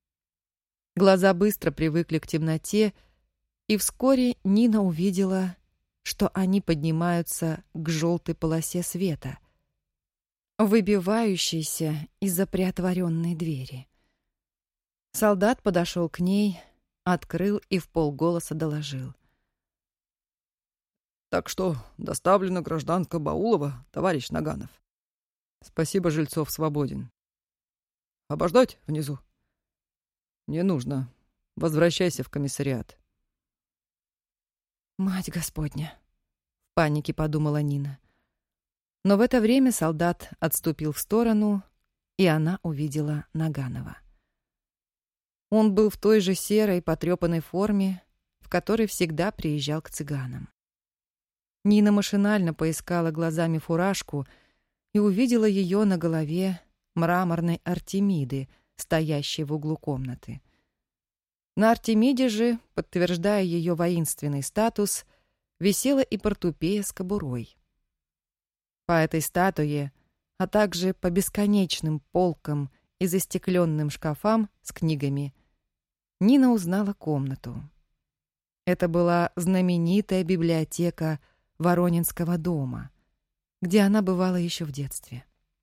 Глаза быстро привыкли к темноте, и вскоре Нина увидела, что они поднимаются к желтой полосе света, выбивающейся из-за приотворенной двери. Солдат подошел к ней, открыл и вполголоса доложил. «Так что доставлена гражданка Баулова, товарищ Наганов. Спасибо, Жильцов свободен. Обождать внизу?» «Не нужно. Возвращайся в комиссариат». «Мать Господня!» — в панике подумала Нина. Но в это время солдат отступил в сторону, и она увидела Наганова. Он был в той же серой потрепанной форме, в которой всегда приезжал к цыганам. Нина машинально поискала глазами фуражку и увидела ее на голове мраморной Артемиды, стоящей в углу комнаты. На Артемиде же, подтверждая ее воинственный статус, висела и портупея с кобурой. По этой статуе, а также по бесконечным полкам и застекленным шкафам с книгами, Нина узнала комнату. Это была знаменитая библиотека Воронинского дома, где она бывала еще в детстве.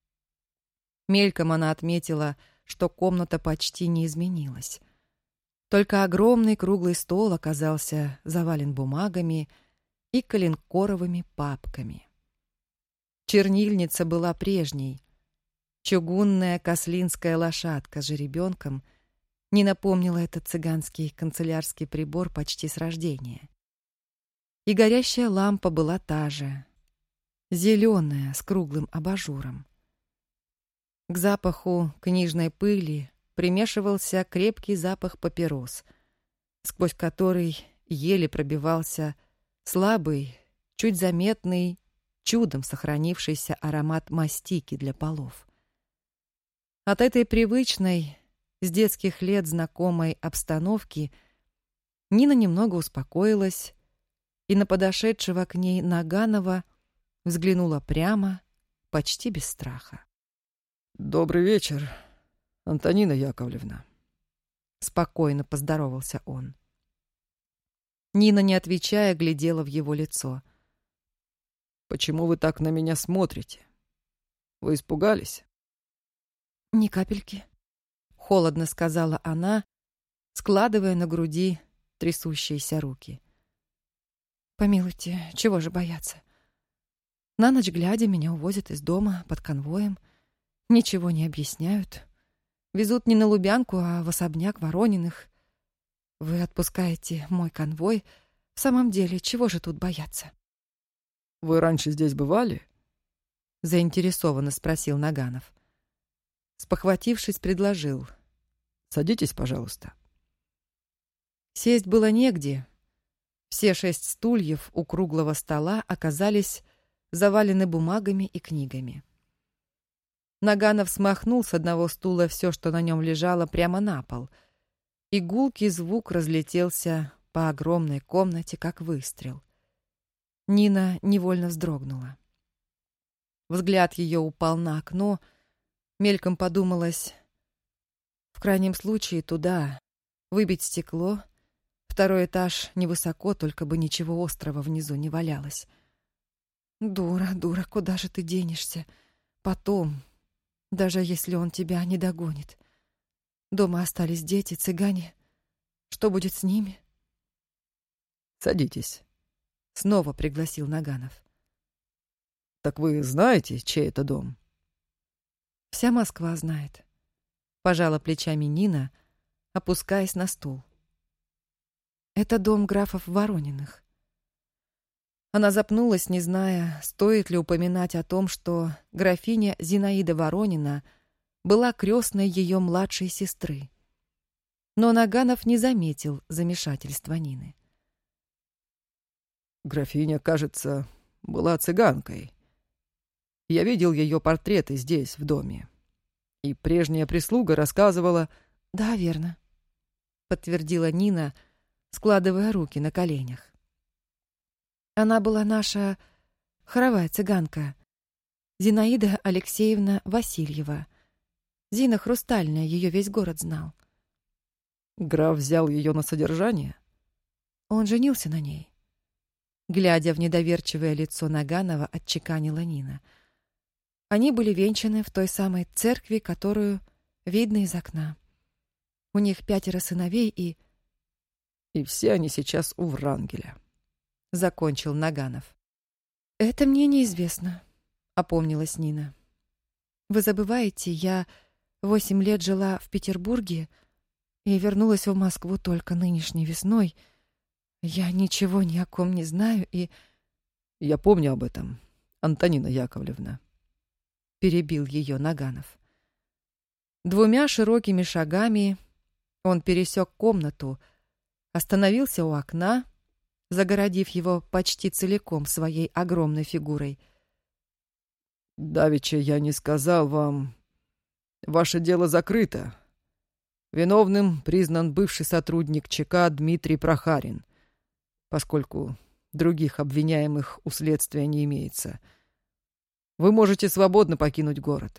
Мельком она отметила, что комната почти не изменилась. Только огромный круглый стол оказался завален бумагами и коленкоровыми папками. Чернильница была прежней. Чугунная кослинская лошадка с жеребенком не напомнила этот цыганский канцелярский прибор почти с рождения. И горящая лампа была та же, зеленая, с круглым абажуром. К запаху книжной пыли примешивался крепкий запах папирос, сквозь который еле пробивался слабый, чуть заметный, чудом сохранившийся аромат мастики для полов. От этой привычной, с детских лет знакомой обстановки Нина немного успокоилась и на подошедшего к ней Наганова взглянула прямо, почти без страха. «Добрый вечер, Антонина Яковлевна», — спокойно поздоровался он. Нина, не отвечая, глядела в его лицо. «Почему вы так на меня смотрите? Вы испугались?» «Ни капельки», — холодно сказала она, складывая на груди трясущиеся руки. «Помилуйте, чего же бояться? На ночь глядя меня увозят из дома под конвоем. Ничего не объясняют. Везут не на Лубянку, а в особняк Ворониных. Вы отпускаете мой конвой. В самом деле, чего же тут бояться? Вы раньше здесь бывали? Заинтересованно спросил Наганов. Спохватившись, предложил. Садитесь, пожалуйста. Сесть было негде. Все шесть стульев у круглого стола оказались завалены бумагами и книгами. Наганов смахнул с одного стула все, что на нем лежало, прямо на пол, и гулкий звук разлетелся по огромной комнате, как выстрел. Нина невольно вздрогнула. Взгляд ее упал на окно, мельком подумалось, в крайнем случае туда, выбить стекло, второй этаж невысоко, только бы ничего острого внизу не валялось. Дура, дура, куда же ты денешься? Потом, даже если он тебя не догонит. Дома остались дети, цыгане. Что будет с ними? Садитесь. Снова пригласил Наганов. Так вы знаете, чей это дом? Вся Москва знает. Пожала плечами Нина, опускаясь на стул. Это дом графов Ворониных. Она запнулась, не зная, стоит ли упоминать о том, что графиня Зинаида Воронина была крестной ее младшей сестры. Но Наганов не заметил замешательства Нины. Графиня, кажется, была цыганкой. Я видел ее портреты здесь, в доме. И прежняя прислуга рассказывала... Да, верно, подтвердила Нина, складывая руки на коленях. Она была наша хоровая цыганка, Зинаида Алексеевна Васильева. Зина Хрустальная, ее весь город знал. Граф взял ее на содержание? Он женился на ней. Глядя в недоверчивое лицо Наганова, отчеканила Нина. Они были венчаны в той самой церкви, которую видно из окна. У них пятеро сыновей и... И все они сейчас у Врангеля. Закончил Наганов. Это мне неизвестно, опомнилась Нина. Вы забываете, я восемь лет жила в Петербурге и вернулась в Москву только нынешней весной. Я ничего ни о ком не знаю и... Я помню об этом, Антонина Яковлевна. Перебил ее Наганов. Двумя широкими шагами он пересек комнату, остановился у окна, загородив его почти целиком своей огромной фигурой. «Давеча я не сказал вам. Ваше дело закрыто. Виновным признан бывший сотрудник ЧК Дмитрий Прохарин, поскольку других обвиняемых у следствия не имеется. Вы можете свободно покинуть город».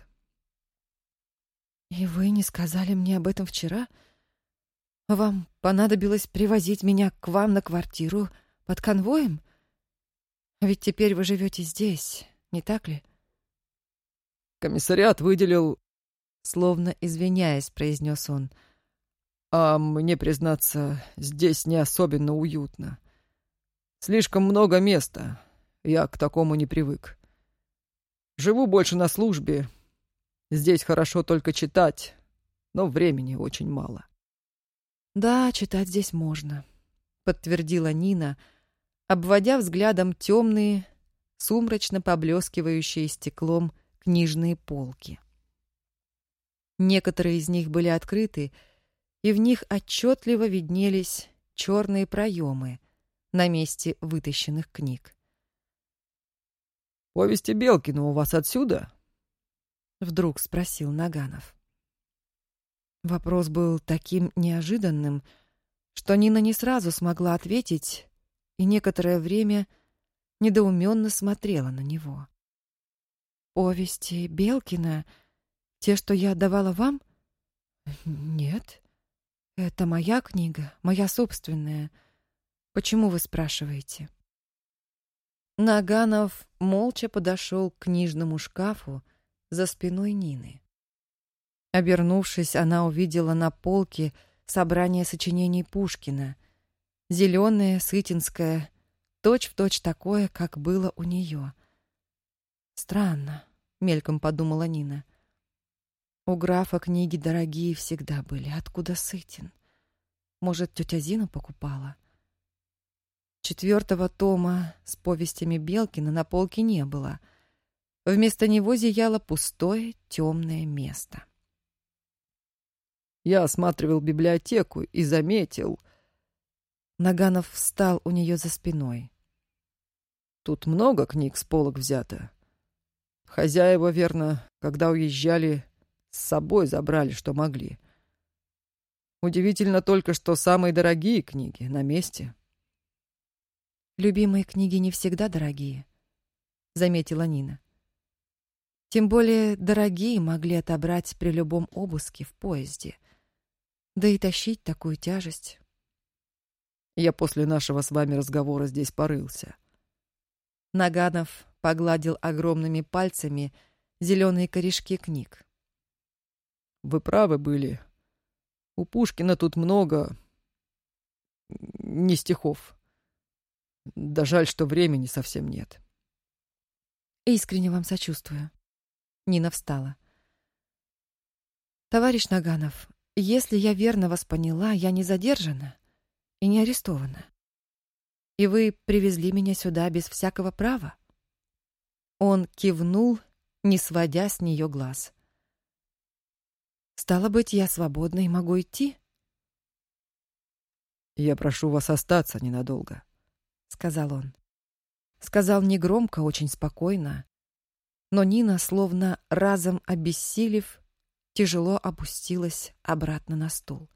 «И вы не сказали мне об этом вчера? Вам понадобилось привозить меня к вам на квартиру под конвоем? Ведь теперь вы живете здесь, не так ли?» «Комиссариат выделил...» Словно извиняясь, произнес он. «А мне, признаться, здесь не особенно уютно. Слишком много места. Я к такому не привык. Живу больше на службе. Здесь хорошо только читать, но времени очень мало». «Да, читать здесь можно», — подтвердила Нина, обводя взглядом темные, сумрачно поблескивающие стеклом книжные полки. Некоторые из них были открыты, и в них отчетливо виднелись черные проемы на месте вытащенных книг. «Повести Белкина у вас отсюда?» — вдруг спросил Наганов. Вопрос был таким неожиданным, что Нина не сразу смогла ответить и некоторое время недоуменно смотрела на него. «Повести Белкина? Те, что я отдавала вам? Нет, это моя книга, моя собственная. Почему вы спрашиваете?» Наганов молча подошел к книжному шкафу за спиной Нины. Обернувшись, она увидела на полке собрание сочинений Пушкина, зеленое, сытинское, точь-в-точь такое, как было у нее. Странно, мельком подумала Нина. У графа книги дорогие всегда были. Откуда Сытин? Может, тетя Зина покупала? Четвертого тома с повестями Белкина на полке не было. Вместо него зияло пустое темное место. Я осматривал библиотеку и заметил... Наганов встал у нее за спиной. Тут много книг с полок взято. Хозяева, верно, когда уезжали, с собой забрали, что могли. Удивительно только, что самые дорогие книги на месте. Любимые книги не всегда дорогие, заметила Нина. Тем более дорогие могли отобрать при любом обыске в поезде. Да и тащить такую тяжесть. Я после нашего с вами разговора здесь порылся. Наганов погладил огромными пальцами зеленые корешки книг. Вы правы были. У Пушкина тут много... не стихов. Да жаль, что времени совсем нет. Искренне вам сочувствую. Нина встала. Товарищ Наганов, если я верно вас поняла, я не задержана и не арестована. И вы привезли меня сюда без всякого права? Он кивнул, не сводя с нее глаз. Стало быть, я свободна и могу идти? Я прошу вас остаться ненадолго, сказал он. Сказал негромко, очень спокойно, но Нина, словно разом обессилев, тяжело опустилась обратно на стул.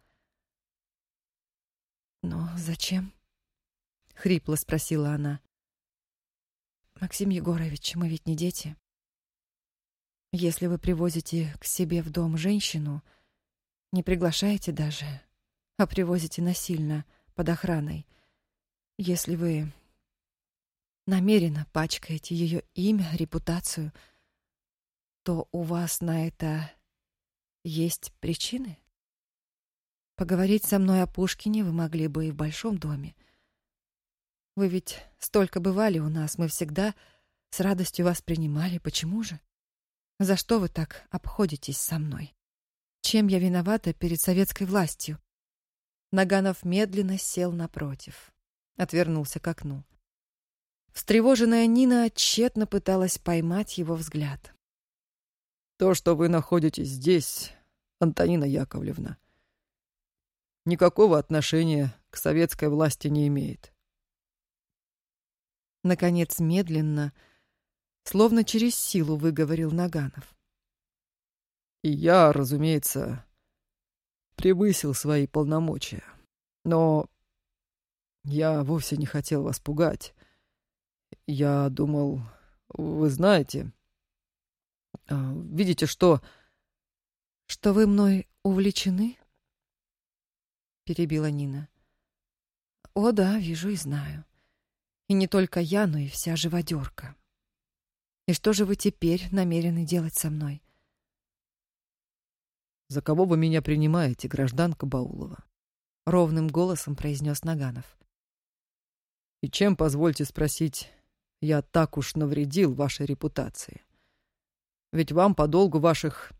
«Но зачем?» — хрипло спросила она. «Максим Егорович, мы ведь не дети. Если вы привозите к себе в дом женщину, не приглашаете даже, а привозите насильно под охраной, если вы намеренно пачкаете ее имя, репутацию, то у вас на это есть причины? Поговорить со мной о Пушкине вы могли бы и в большом доме. Вы ведь столько бывали у нас, мы всегда с радостью вас принимали. Почему же? За что вы так обходитесь со мной? Чем я виновата перед советской властью?» Наганов медленно сел напротив, отвернулся к окну. Встревоженная Нина тщетно пыталась поймать его взгляд. То, что вы находитесь здесь, Антонина Яковлевна, никакого отношения к советской власти не имеет. Наконец, медленно, словно через силу выговорил Наганов. И я, разумеется, превысил свои полномочия. Но я вовсе не хотел вас пугать. Я думал, вы знаете... Видите, что... Что вы мной увлечены? Перебила Нина. О, да, вижу и знаю. И не только я, но и вся живодерка. И что же вы теперь намерены делать со мной? За кого вы меня принимаете, гражданка Баулова? Ровным голосом произнес Наганов. И чем, позвольте спросить, я так уж навредил вашей репутации? Ведь вам по долгу ваших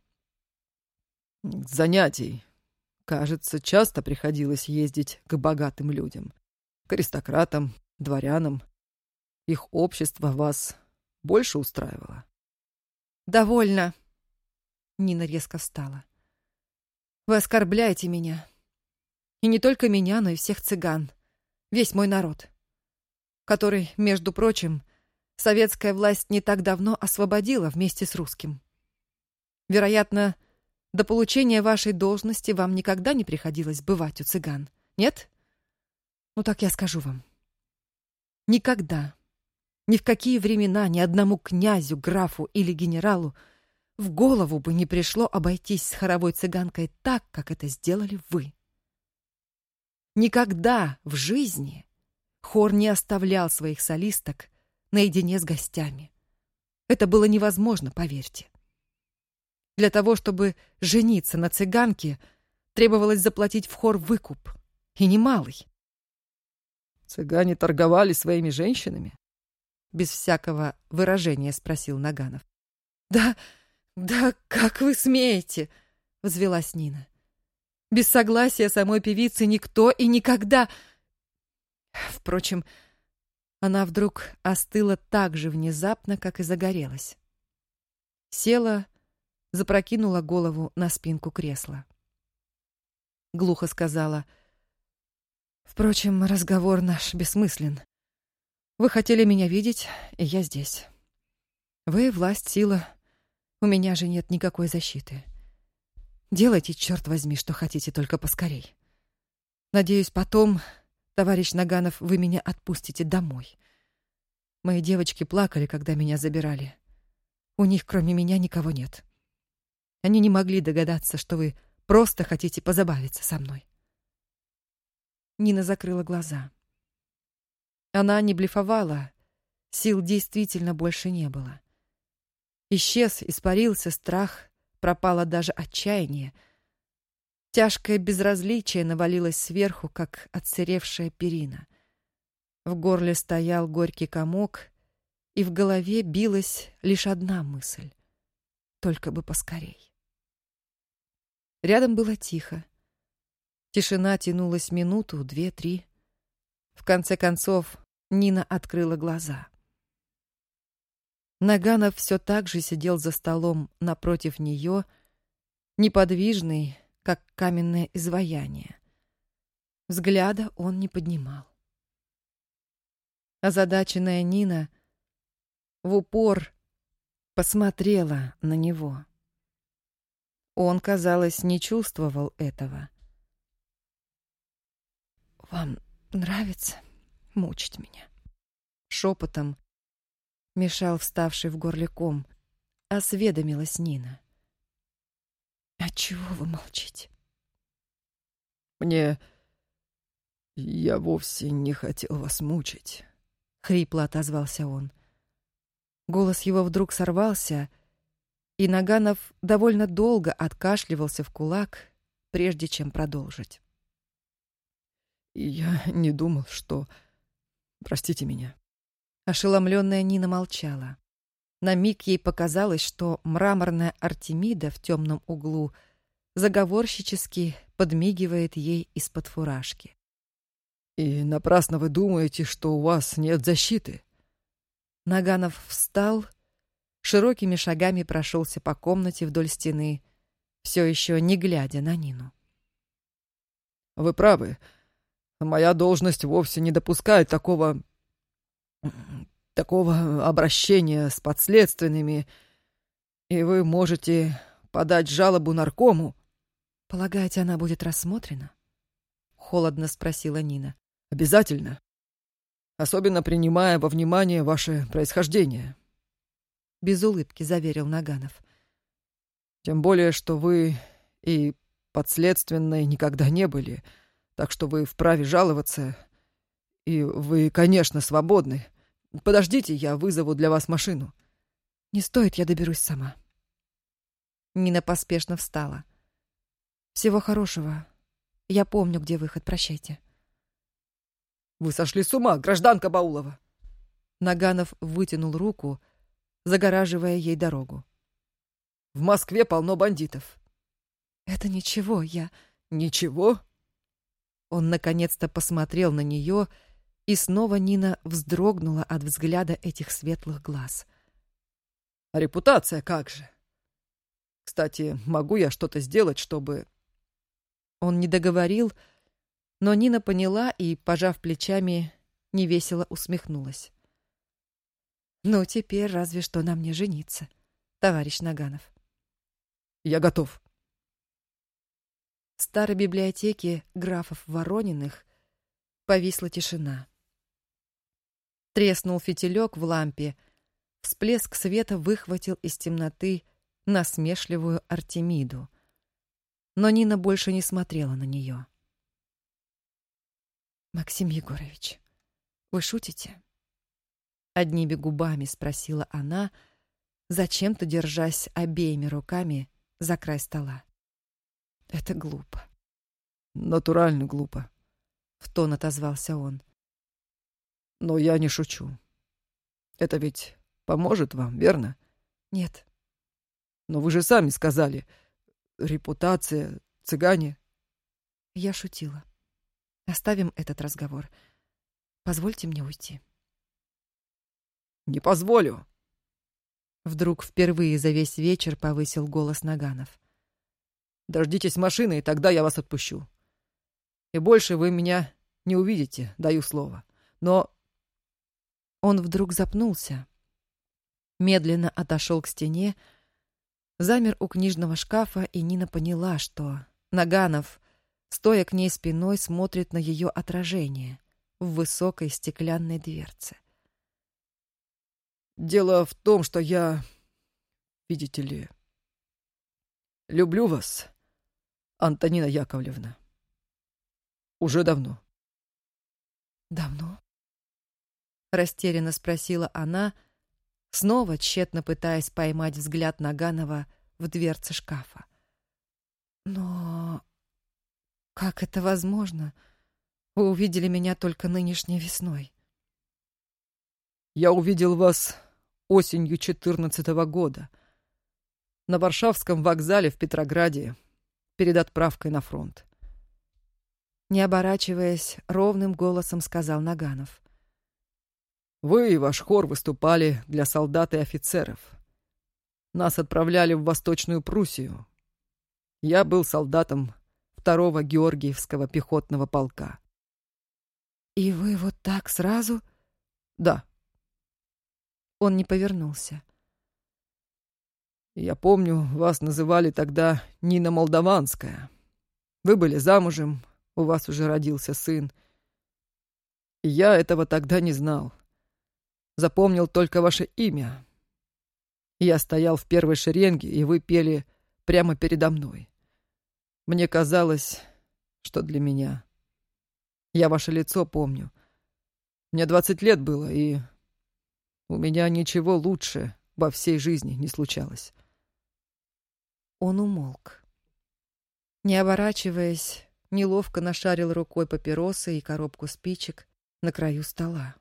занятий, кажется, часто приходилось ездить к богатым людям, к аристократам, дворянам. Их общество вас больше устраивало? «Довольно!» Нина резко встала. «Вы оскорбляете меня. И не только меня, но и всех цыган. Весь мой народ, который, между прочим, советская власть не так давно освободила вместе с русским. Вероятно, до получения вашей должности вам никогда не приходилось бывать у цыган, нет? Ну так я скажу вам. Никогда, ни в какие времена ни одному князю, графу или генералу в голову бы не пришло обойтись с хоровой цыганкой так, как это сделали вы. Никогда в жизни хор не оставлял своих солисток наедине с гостями. Это было невозможно, поверьте. Для того, чтобы жениться на цыганке, требовалось заплатить в хор выкуп, и немалый. Цыгане торговали своими женщинами? Без всякого выражения спросил Наганов. «Да, да как вы смеете?» — взвилась Нина. «Без согласия самой певицы никто и никогда...» Впрочем, она вдруг остыла так же внезапно, как и загорелась. Села, запрокинула голову на спинку кресла. Глухо сказала: «Впрочем, разговор наш бессмыслен. Вы хотели меня видеть, и я здесь. Вы — власть, сила. У меня же нет никакой защиты. Делайте, черт возьми, что хотите, только поскорей. Надеюсь, потом, товарищ Наганов, вы меня отпустите домой. Мои девочки плакали, когда меня забирали. У них, кроме меня, никого нет. Они не могли догадаться, что вы просто хотите позабавиться со мной». Нина закрыла глаза. Она не блефовала, сил действительно больше не было. Исчез, испарился страх, пропало даже отчаяние. Тяжкое безразличие навалилось сверху, как отсыревшая перина. В горле стоял горький комок, и в голове билась лишь одна мысль — только бы поскорей. Рядом было тихо. Тишина тянулась минуту, две, три. В конце концов Нина открыла глаза. Наганов все так же сидел за столом напротив нее, неподвижный, как каменное изваяние. Взгляда он не поднимал. Озадаченная Нина в упор посмотрела на него. Он, казалось, не чувствовал этого. «Вам нравится мучить меня?» Шепотом мешал вставший в горле ком. Осведомилась Нина. «Отчего вы молчите?» «Мне... я вовсе не хотел вас мучить», — хрипло отозвался он. Голос его вдруг сорвался, и Наганов довольно долго откашливался в кулак, прежде чем продолжить. «Я не думал, что... Простите меня». Ошеломленная Нина молчала. На миг ей показалось, что мраморная Артемида в темном углу заговорщически подмигивает ей из-под фуражки. «И напрасно вы думаете, что у вас нет защиты». Наганов встал, широкими шагами прошелся по комнате вдоль стены, все еще не глядя на Нину. «Вы правы. Моя должность вовсе не допускает такого... такого обращения с подследственными, и вы можете подать жалобу наркому». «Полагаете, она будет рассмотрена?» — холодно спросила Нина. «Обязательно. Особенно принимая во внимание ваше происхождение», — без улыбки заверил Наганов. «Тем более, что вы и подследственной никогда не были, так что вы вправе жаловаться, и вы, конечно, свободны. Подождите, я вызову для вас машину». «Не стоит, я доберусь сама». Нина поспешно встала. «Всего хорошего. Я помню, где выход. Прощайте». «Вы сошли с ума, гражданка Баулова!» Наганов вытянул руку, загораживая ей дорогу. «В Москве полно бандитов». «Это ничего, я...» «Ничего?» Он наконец-то посмотрел на нее, и снова Нина вздрогнула от взгляда этих светлых глаз. «А репутация как же? Кстати, могу я что-то сделать, чтобы...» Он не договорил, но Нина поняла и, пожав плечами, невесело усмехнулась. «Ну, теперь разве что на мне жениться, товарищ Наганов». «Я готов». В старой библиотеке графов Ворониных повисла тишина. Треснул фитилек в лампе, всплеск света выхватил из темноты насмешливую Артемиду. Но Нина больше не смотрела на нее. «Максим Егорович, вы шутите?» Одними губами спросила она, зачем-то держась обеими руками за край стола. «Это глупо». «Натурально глупо», — в тон отозвался он. «Но я не шучу. Это ведь поможет вам, верно? Нет. Но вы же сами сказали. Репутация, цыгане. Я шутила. Оставим этот разговор. Позвольте мне уйти. Не позволю. Вдруг впервые за весь вечер повысил голос Наганов. Дождитесь машины, и тогда я вас отпущу. И больше вы меня не увидите, даю слово. Но... Он вдруг запнулся, медленно отошел к стене, замер у книжного шкафа, и Нина поняла, что Наганов, стоя к ней спиной, смотрит на ее отражение в высокой стеклянной дверце. Дело в том, что я, видите ли, люблю вас, Антонина Яковлевна. Уже давно. Давно? Растерянно спросила она, снова тщетно пытаясь поймать взгляд Наганова в дверце шкафа. Но как это возможно? Вы увидели меня только нынешней весной. Я увидел вас осенью четырнадцатого года на Варшавском вокзале в Петрограде перед отправкой на фронт. Не оборачиваясь, ровным голосом сказал Наганов. Вы и ваш хор выступали для солдат и офицеров. Нас отправляли в Восточную Пруссию. Я был солдатом второго Георгиевского пехотного полка. И вы вот так сразу? Да. Он не повернулся. Я помню, вас называли тогда Нина Молдаванская. Вы были замужем, у вас уже родился сын. И я этого тогда не знал. Запомнил только ваше имя. Я стоял в первой шеренге, и вы пели прямо передо мной. Мне казалось, что для меня. Я ваше лицо помню. Мне двадцать лет было, и у меня ничего лучше во всей жизни не случалось. Он умолк. Не оборачиваясь, неловко нашарил рукой папиросы и коробку спичек на краю стола.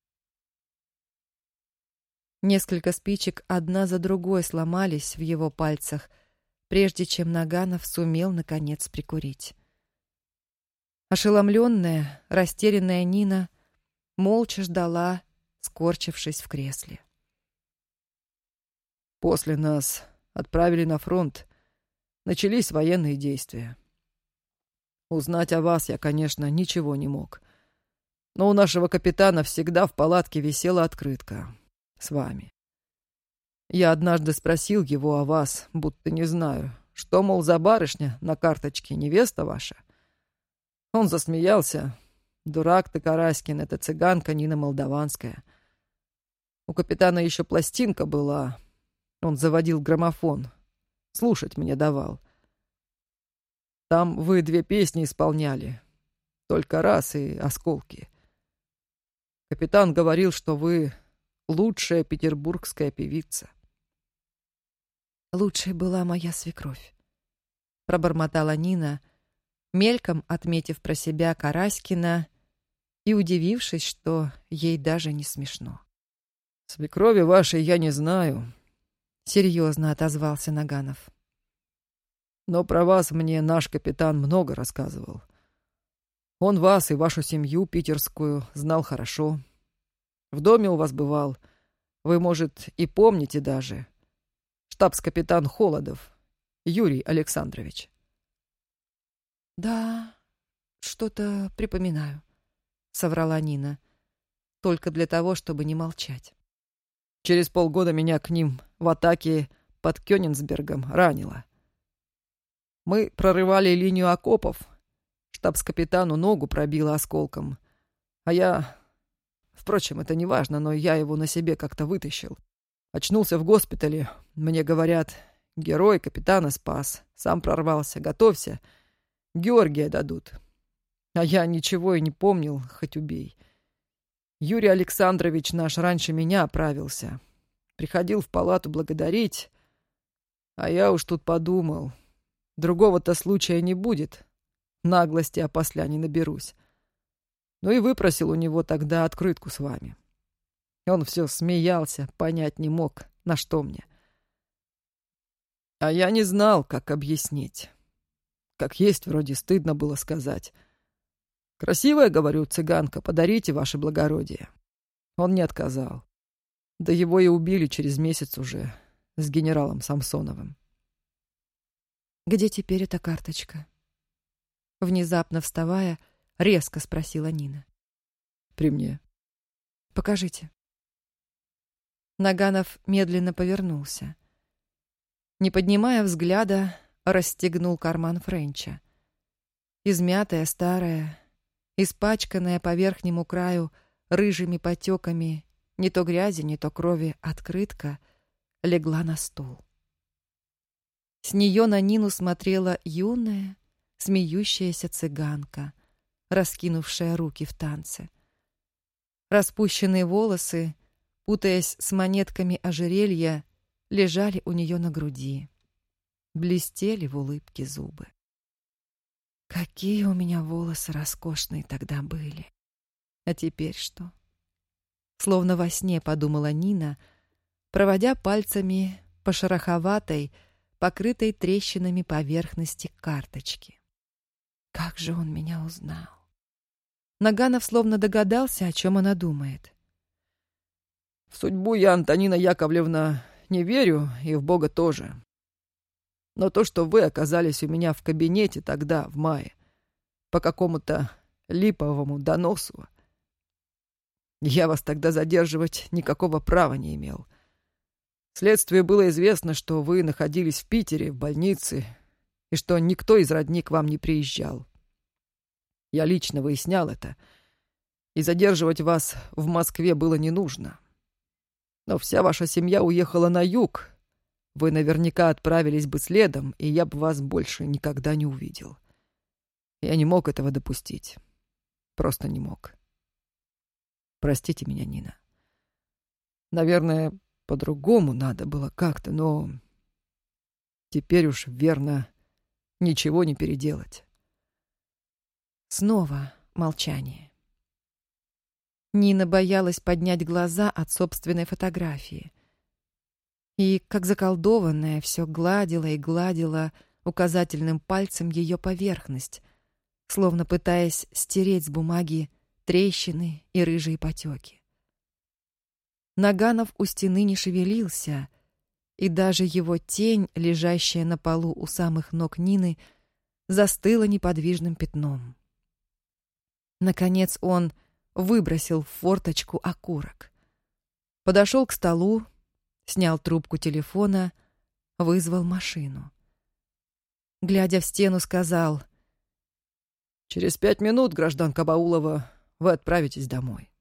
Несколько спичек одна за другой сломались в его пальцах, прежде чем Наганов сумел, наконец, прикурить. Ошеломленная, растерянная Нина молча ждала, скорчившись в кресле. После нас отправили на фронт. Начались военные действия. Узнать о вас я, конечно, ничего не мог. Но у нашего капитана всегда в палатке висела открытка с вами. Я однажды спросил его о вас, будто не знаю, что, мол, за барышня на карточке, невеста ваша? Он засмеялся. Дурак ты, Караськин, это цыганка Нина Молдаванская. У капитана еще пластинка была. Он заводил граммофон. Слушать мне давал. Там вы две песни исполняли. Только раз и осколки. Капитан говорил, что вы лучшая петербургская певица. Лучшей была моя свекровь, пробормотала Нина, мельком отметив про себя Караськина и удивившись, что ей даже не смешно. Свекрови вашей я не знаю, серьезно отозвался Наганов. Но про вас мне наш капитан много рассказывал. Он вас и вашу семью питерскую знал хорошо. В доме у вас бывал. Вы, может, и помните даже. Штабс-капитан Холодов Юрий Александрович. Да, что-то припоминаю, соврала Нина, только для того, чтобы не молчать. Через полгода меня к ним в атаке под Кёнигсбергом ранило. Мы прорывали линию окопов. Штабс-капитану ногу пробило осколком. А я... Впрочем, это не важно, но я его на себе как-то вытащил. Очнулся в госпитале. Мне говорят, герой капитана спас. Сам прорвался. Готовься. Георгия дадут. А я ничего и не помнил, хоть убей. Юрий Александрович наш раньше меня оправился. Приходил в палату благодарить. А я уж тут подумал. Другого-то случая не будет. Наглости опосля не наберусь. Ну и выпросил у него тогда открытку с вами. Он все смеялся, понять не мог, на что мне. А я не знал, как объяснить. Как есть, вроде стыдно было сказать. «Красивая, — говорю, — цыганка, подарите, ваше благородие». Он не отказал. Да его и убили через месяц уже с генералом Самсоновым. «Где теперь эта карточка?» Внезапно вставая, резко спросила Нина. «При мне». «Покажите». Наганов медленно повернулся. Не поднимая взгляда, расстегнул карман Френча. Измятая, старая, испачканная по верхнему краю рыжими потеками не то грязи, не то крови открытка, легла на стол. С нее на Нину смотрела юная, смеющаяся цыганка, раскинувшая руки в танце. Распущенные волосы, путаясь с монетками ожерелья, лежали у нее на груди. Блестели в улыбке зубы. Какие у меня волосы роскошные тогда были. А теперь что? Словно во сне подумала Нина, проводя пальцами по шероховатой, покрытой трещинами поверхности карточки. Как же он меня узнал? Наганов словно догадался, о чем она думает. В судьбу я, Антонина Яковлевна, не верю, и в Бога тоже. Но то, что вы оказались у меня в кабинете тогда, в мае, по какому-то липовому доносу, я вас тогда задерживать никакого права не имел. Следствию было известно, что вы находились в Питере, в больнице, и что никто из родни к вам не приезжал. Я лично выяснял это, и задерживать вас в Москве было не нужно. Но вся ваша семья уехала на юг. Вы наверняка отправились бы следом, и я бы вас больше никогда не увидел. Я не мог этого допустить. Просто не мог. Простите меня, Нина. Наверное, по-другому надо было как-то, но теперь уж, верно, ничего не переделать. Снова молчание. Нина боялась поднять глаза от собственной фотографии. И, как заколдованная, все гладила и гладила указательным пальцем ее поверхность, словно пытаясь стереть с бумаги трещины и рыжие потеки. Наганов у стены не шевелился, и даже его тень, лежащая на полу у самых ног Нины, застыла неподвижным пятном. Наконец он выбросил в форточку окурок. Подошел к столу, снял трубку телефона, вызвал машину. Глядя в стену, сказал: «Через пять минут, гражданка Баулова, вы отправитесь домой».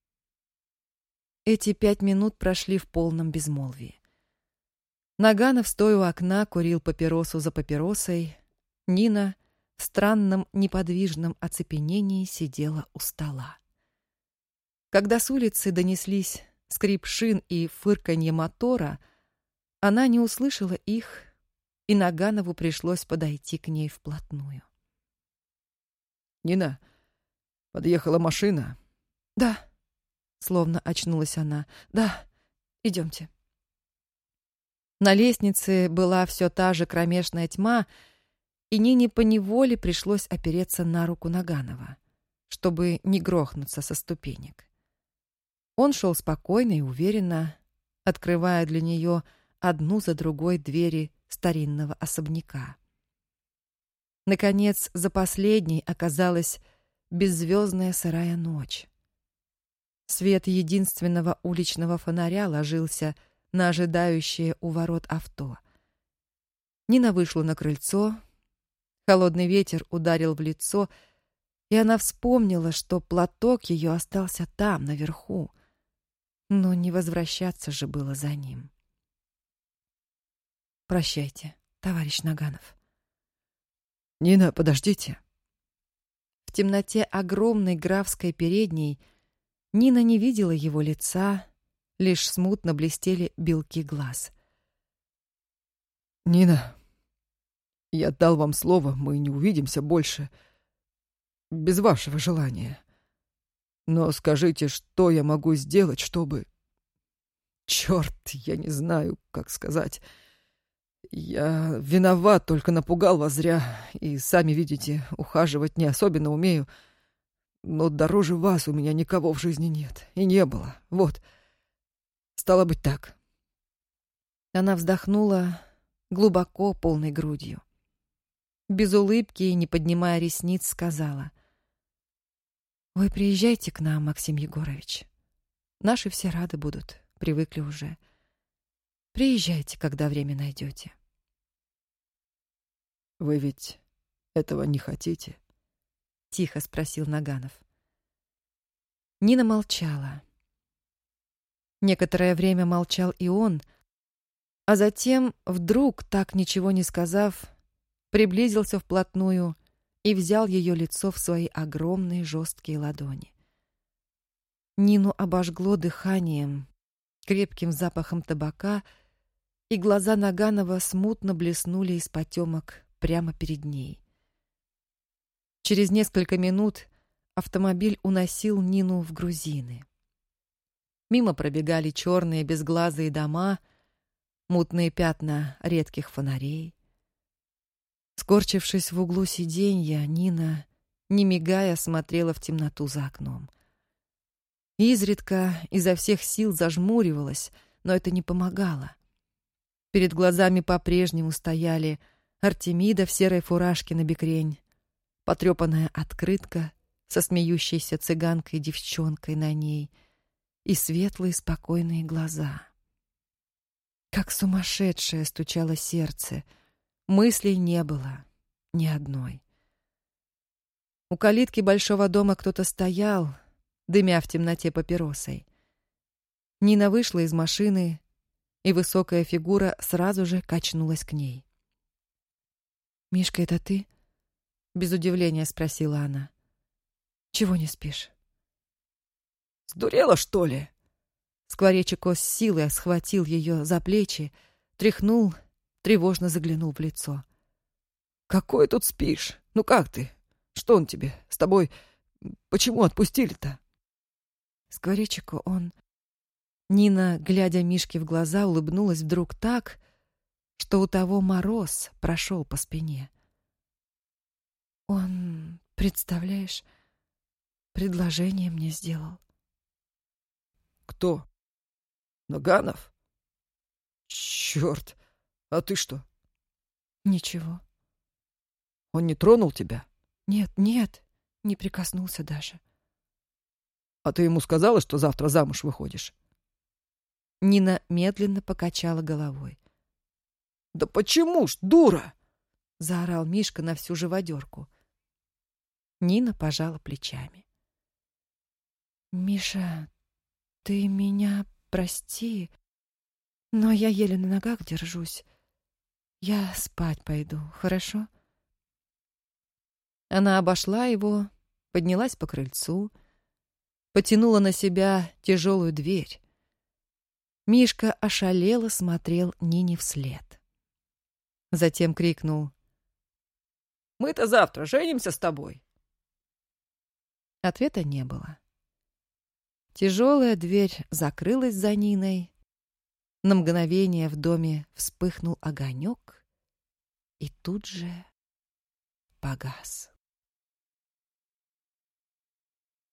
Эти пять минут прошли в полном безмолвии. Наганов, стоя у окна, курил папиросу за папиросой. Нина в странном неподвижном оцепенении сидела у стола. Когда с улицы донеслись скрип шин и фырканье мотора, она не услышала их, и Наганову пришлось подойти к ней вплотную. «Нина, подъехала машина?» «Да», — словно очнулась она. «Да, идемте». На лестнице была все та же кромешная тьма, и Нине поневоле пришлось опереться на руку Наганова, чтобы не грохнуться со ступенек. Он шел спокойно и уверенно, открывая для нее одну за другой двери старинного особняка. Наконец, за последней оказалась беззвездная сырая ночь. Свет единственного уличного фонаря ложился на ожидающее у ворот авто. Нина вышла на крыльцо, холодный ветер ударил в лицо, и она вспомнила, что платок ее остался там, наверху, но не возвращаться же было за ним. «Прощайте, товарищ Наганов». «Нина, подождите». В темноте огромной графской передней Нина не видела его лица, лишь смутно блестели белки глаз. «Нина, я дал вам слово, мы не увидимся больше, без вашего желания. Но скажите, что я могу сделать, чтобы...» Черт, я не знаю, как сказать. Я виноват, только напугал вас зря. И, сами видите, ухаживать не особенно умею. Но дороже вас у меня никого в жизни нет. И не было. Вот. Стало быть, так. Она вздохнула глубоко, полной грудью. Без улыбки и не поднимая ресниц, сказала: «Вы приезжайте к нам, Максим Егорович. Наши все рады будут, привыкли уже. Приезжайте, когда время найдете». «Вы ведь этого не хотите?» — тихо спросил Наганов. Нина молчала. Некоторое время молчал и он, а затем, вдруг, так ничего не сказав, приблизился вплотную и взял ее лицо в свои огромные жесткие ладони. Нину обожгло дыханием, крепким запахом табака, и глаза Наганова смутно блеснули из потемок прямо перед ней. Через несколько минут автомобиль уносил Нину в Грузины. Мимо пробегали черные безглазые дома, мутные пятна редких фонарей. Скорчившись в углу сиденья, Нина, не мигая, смотрела в темноту за окном. Изредка изо всех сил зажмуривалась, но это не помогало. Перед глазами по-прежнему стояли Артемида в серой фуражке набекрень, потрепанная открытка со смеющейся цыганкой-девчонкой на ней и светлые спокойные глаза. Как сумасшедшее стучало сердце, мыслей не было ни одной. У калитки большого дома кто-то стоял, дымя в темноте папиросой. Нина вышла из машины, и высокая фигура сразу же качнулась к ней. «Мишка, это ты?» — без удивления спросила она. «Чего не спишь?» «Сдурела, что ли?» Скворечико с силой схватил ее за плечи, тряхнул, тревожно заглянул в лицо. «Какой тут спишь? Ну как ты? Что он тебе? С тобой? Почему отпустили-то?» Скворечико, он... Нина, глядя Мишке в глаза, улыбнулась вдруг так, что у того мороз прошел по спине. Он, представляешь, предложение мне сделал. «Кто? Наганов? Черт! А ты что?» «Ничего». «Он не тронул тебя?» «Нет, нет, не прикоснулся даже». «А ты ему сказала, что завтра замуж выходишь?» Нина медленно покачала головой. «Да почему ж, дура?» — заорал Мишка на всю живодерку. Нина пожала плечами. «Миша, ты меня прости, но я еле на ногах держусь. Я спать пойду, хорошо?» Она обошла его, поднялась по крыльцу, потянула на себя тяжелую дверь. Мишка ошалело смотрел Нине вслед. Затем крикнул: «Мы-то завтра женимся с тобой!» Ответа не было. Тяжелая дверь закрылась за Ниной. На мгновение в доме вспыхнул огонек и тут же погас.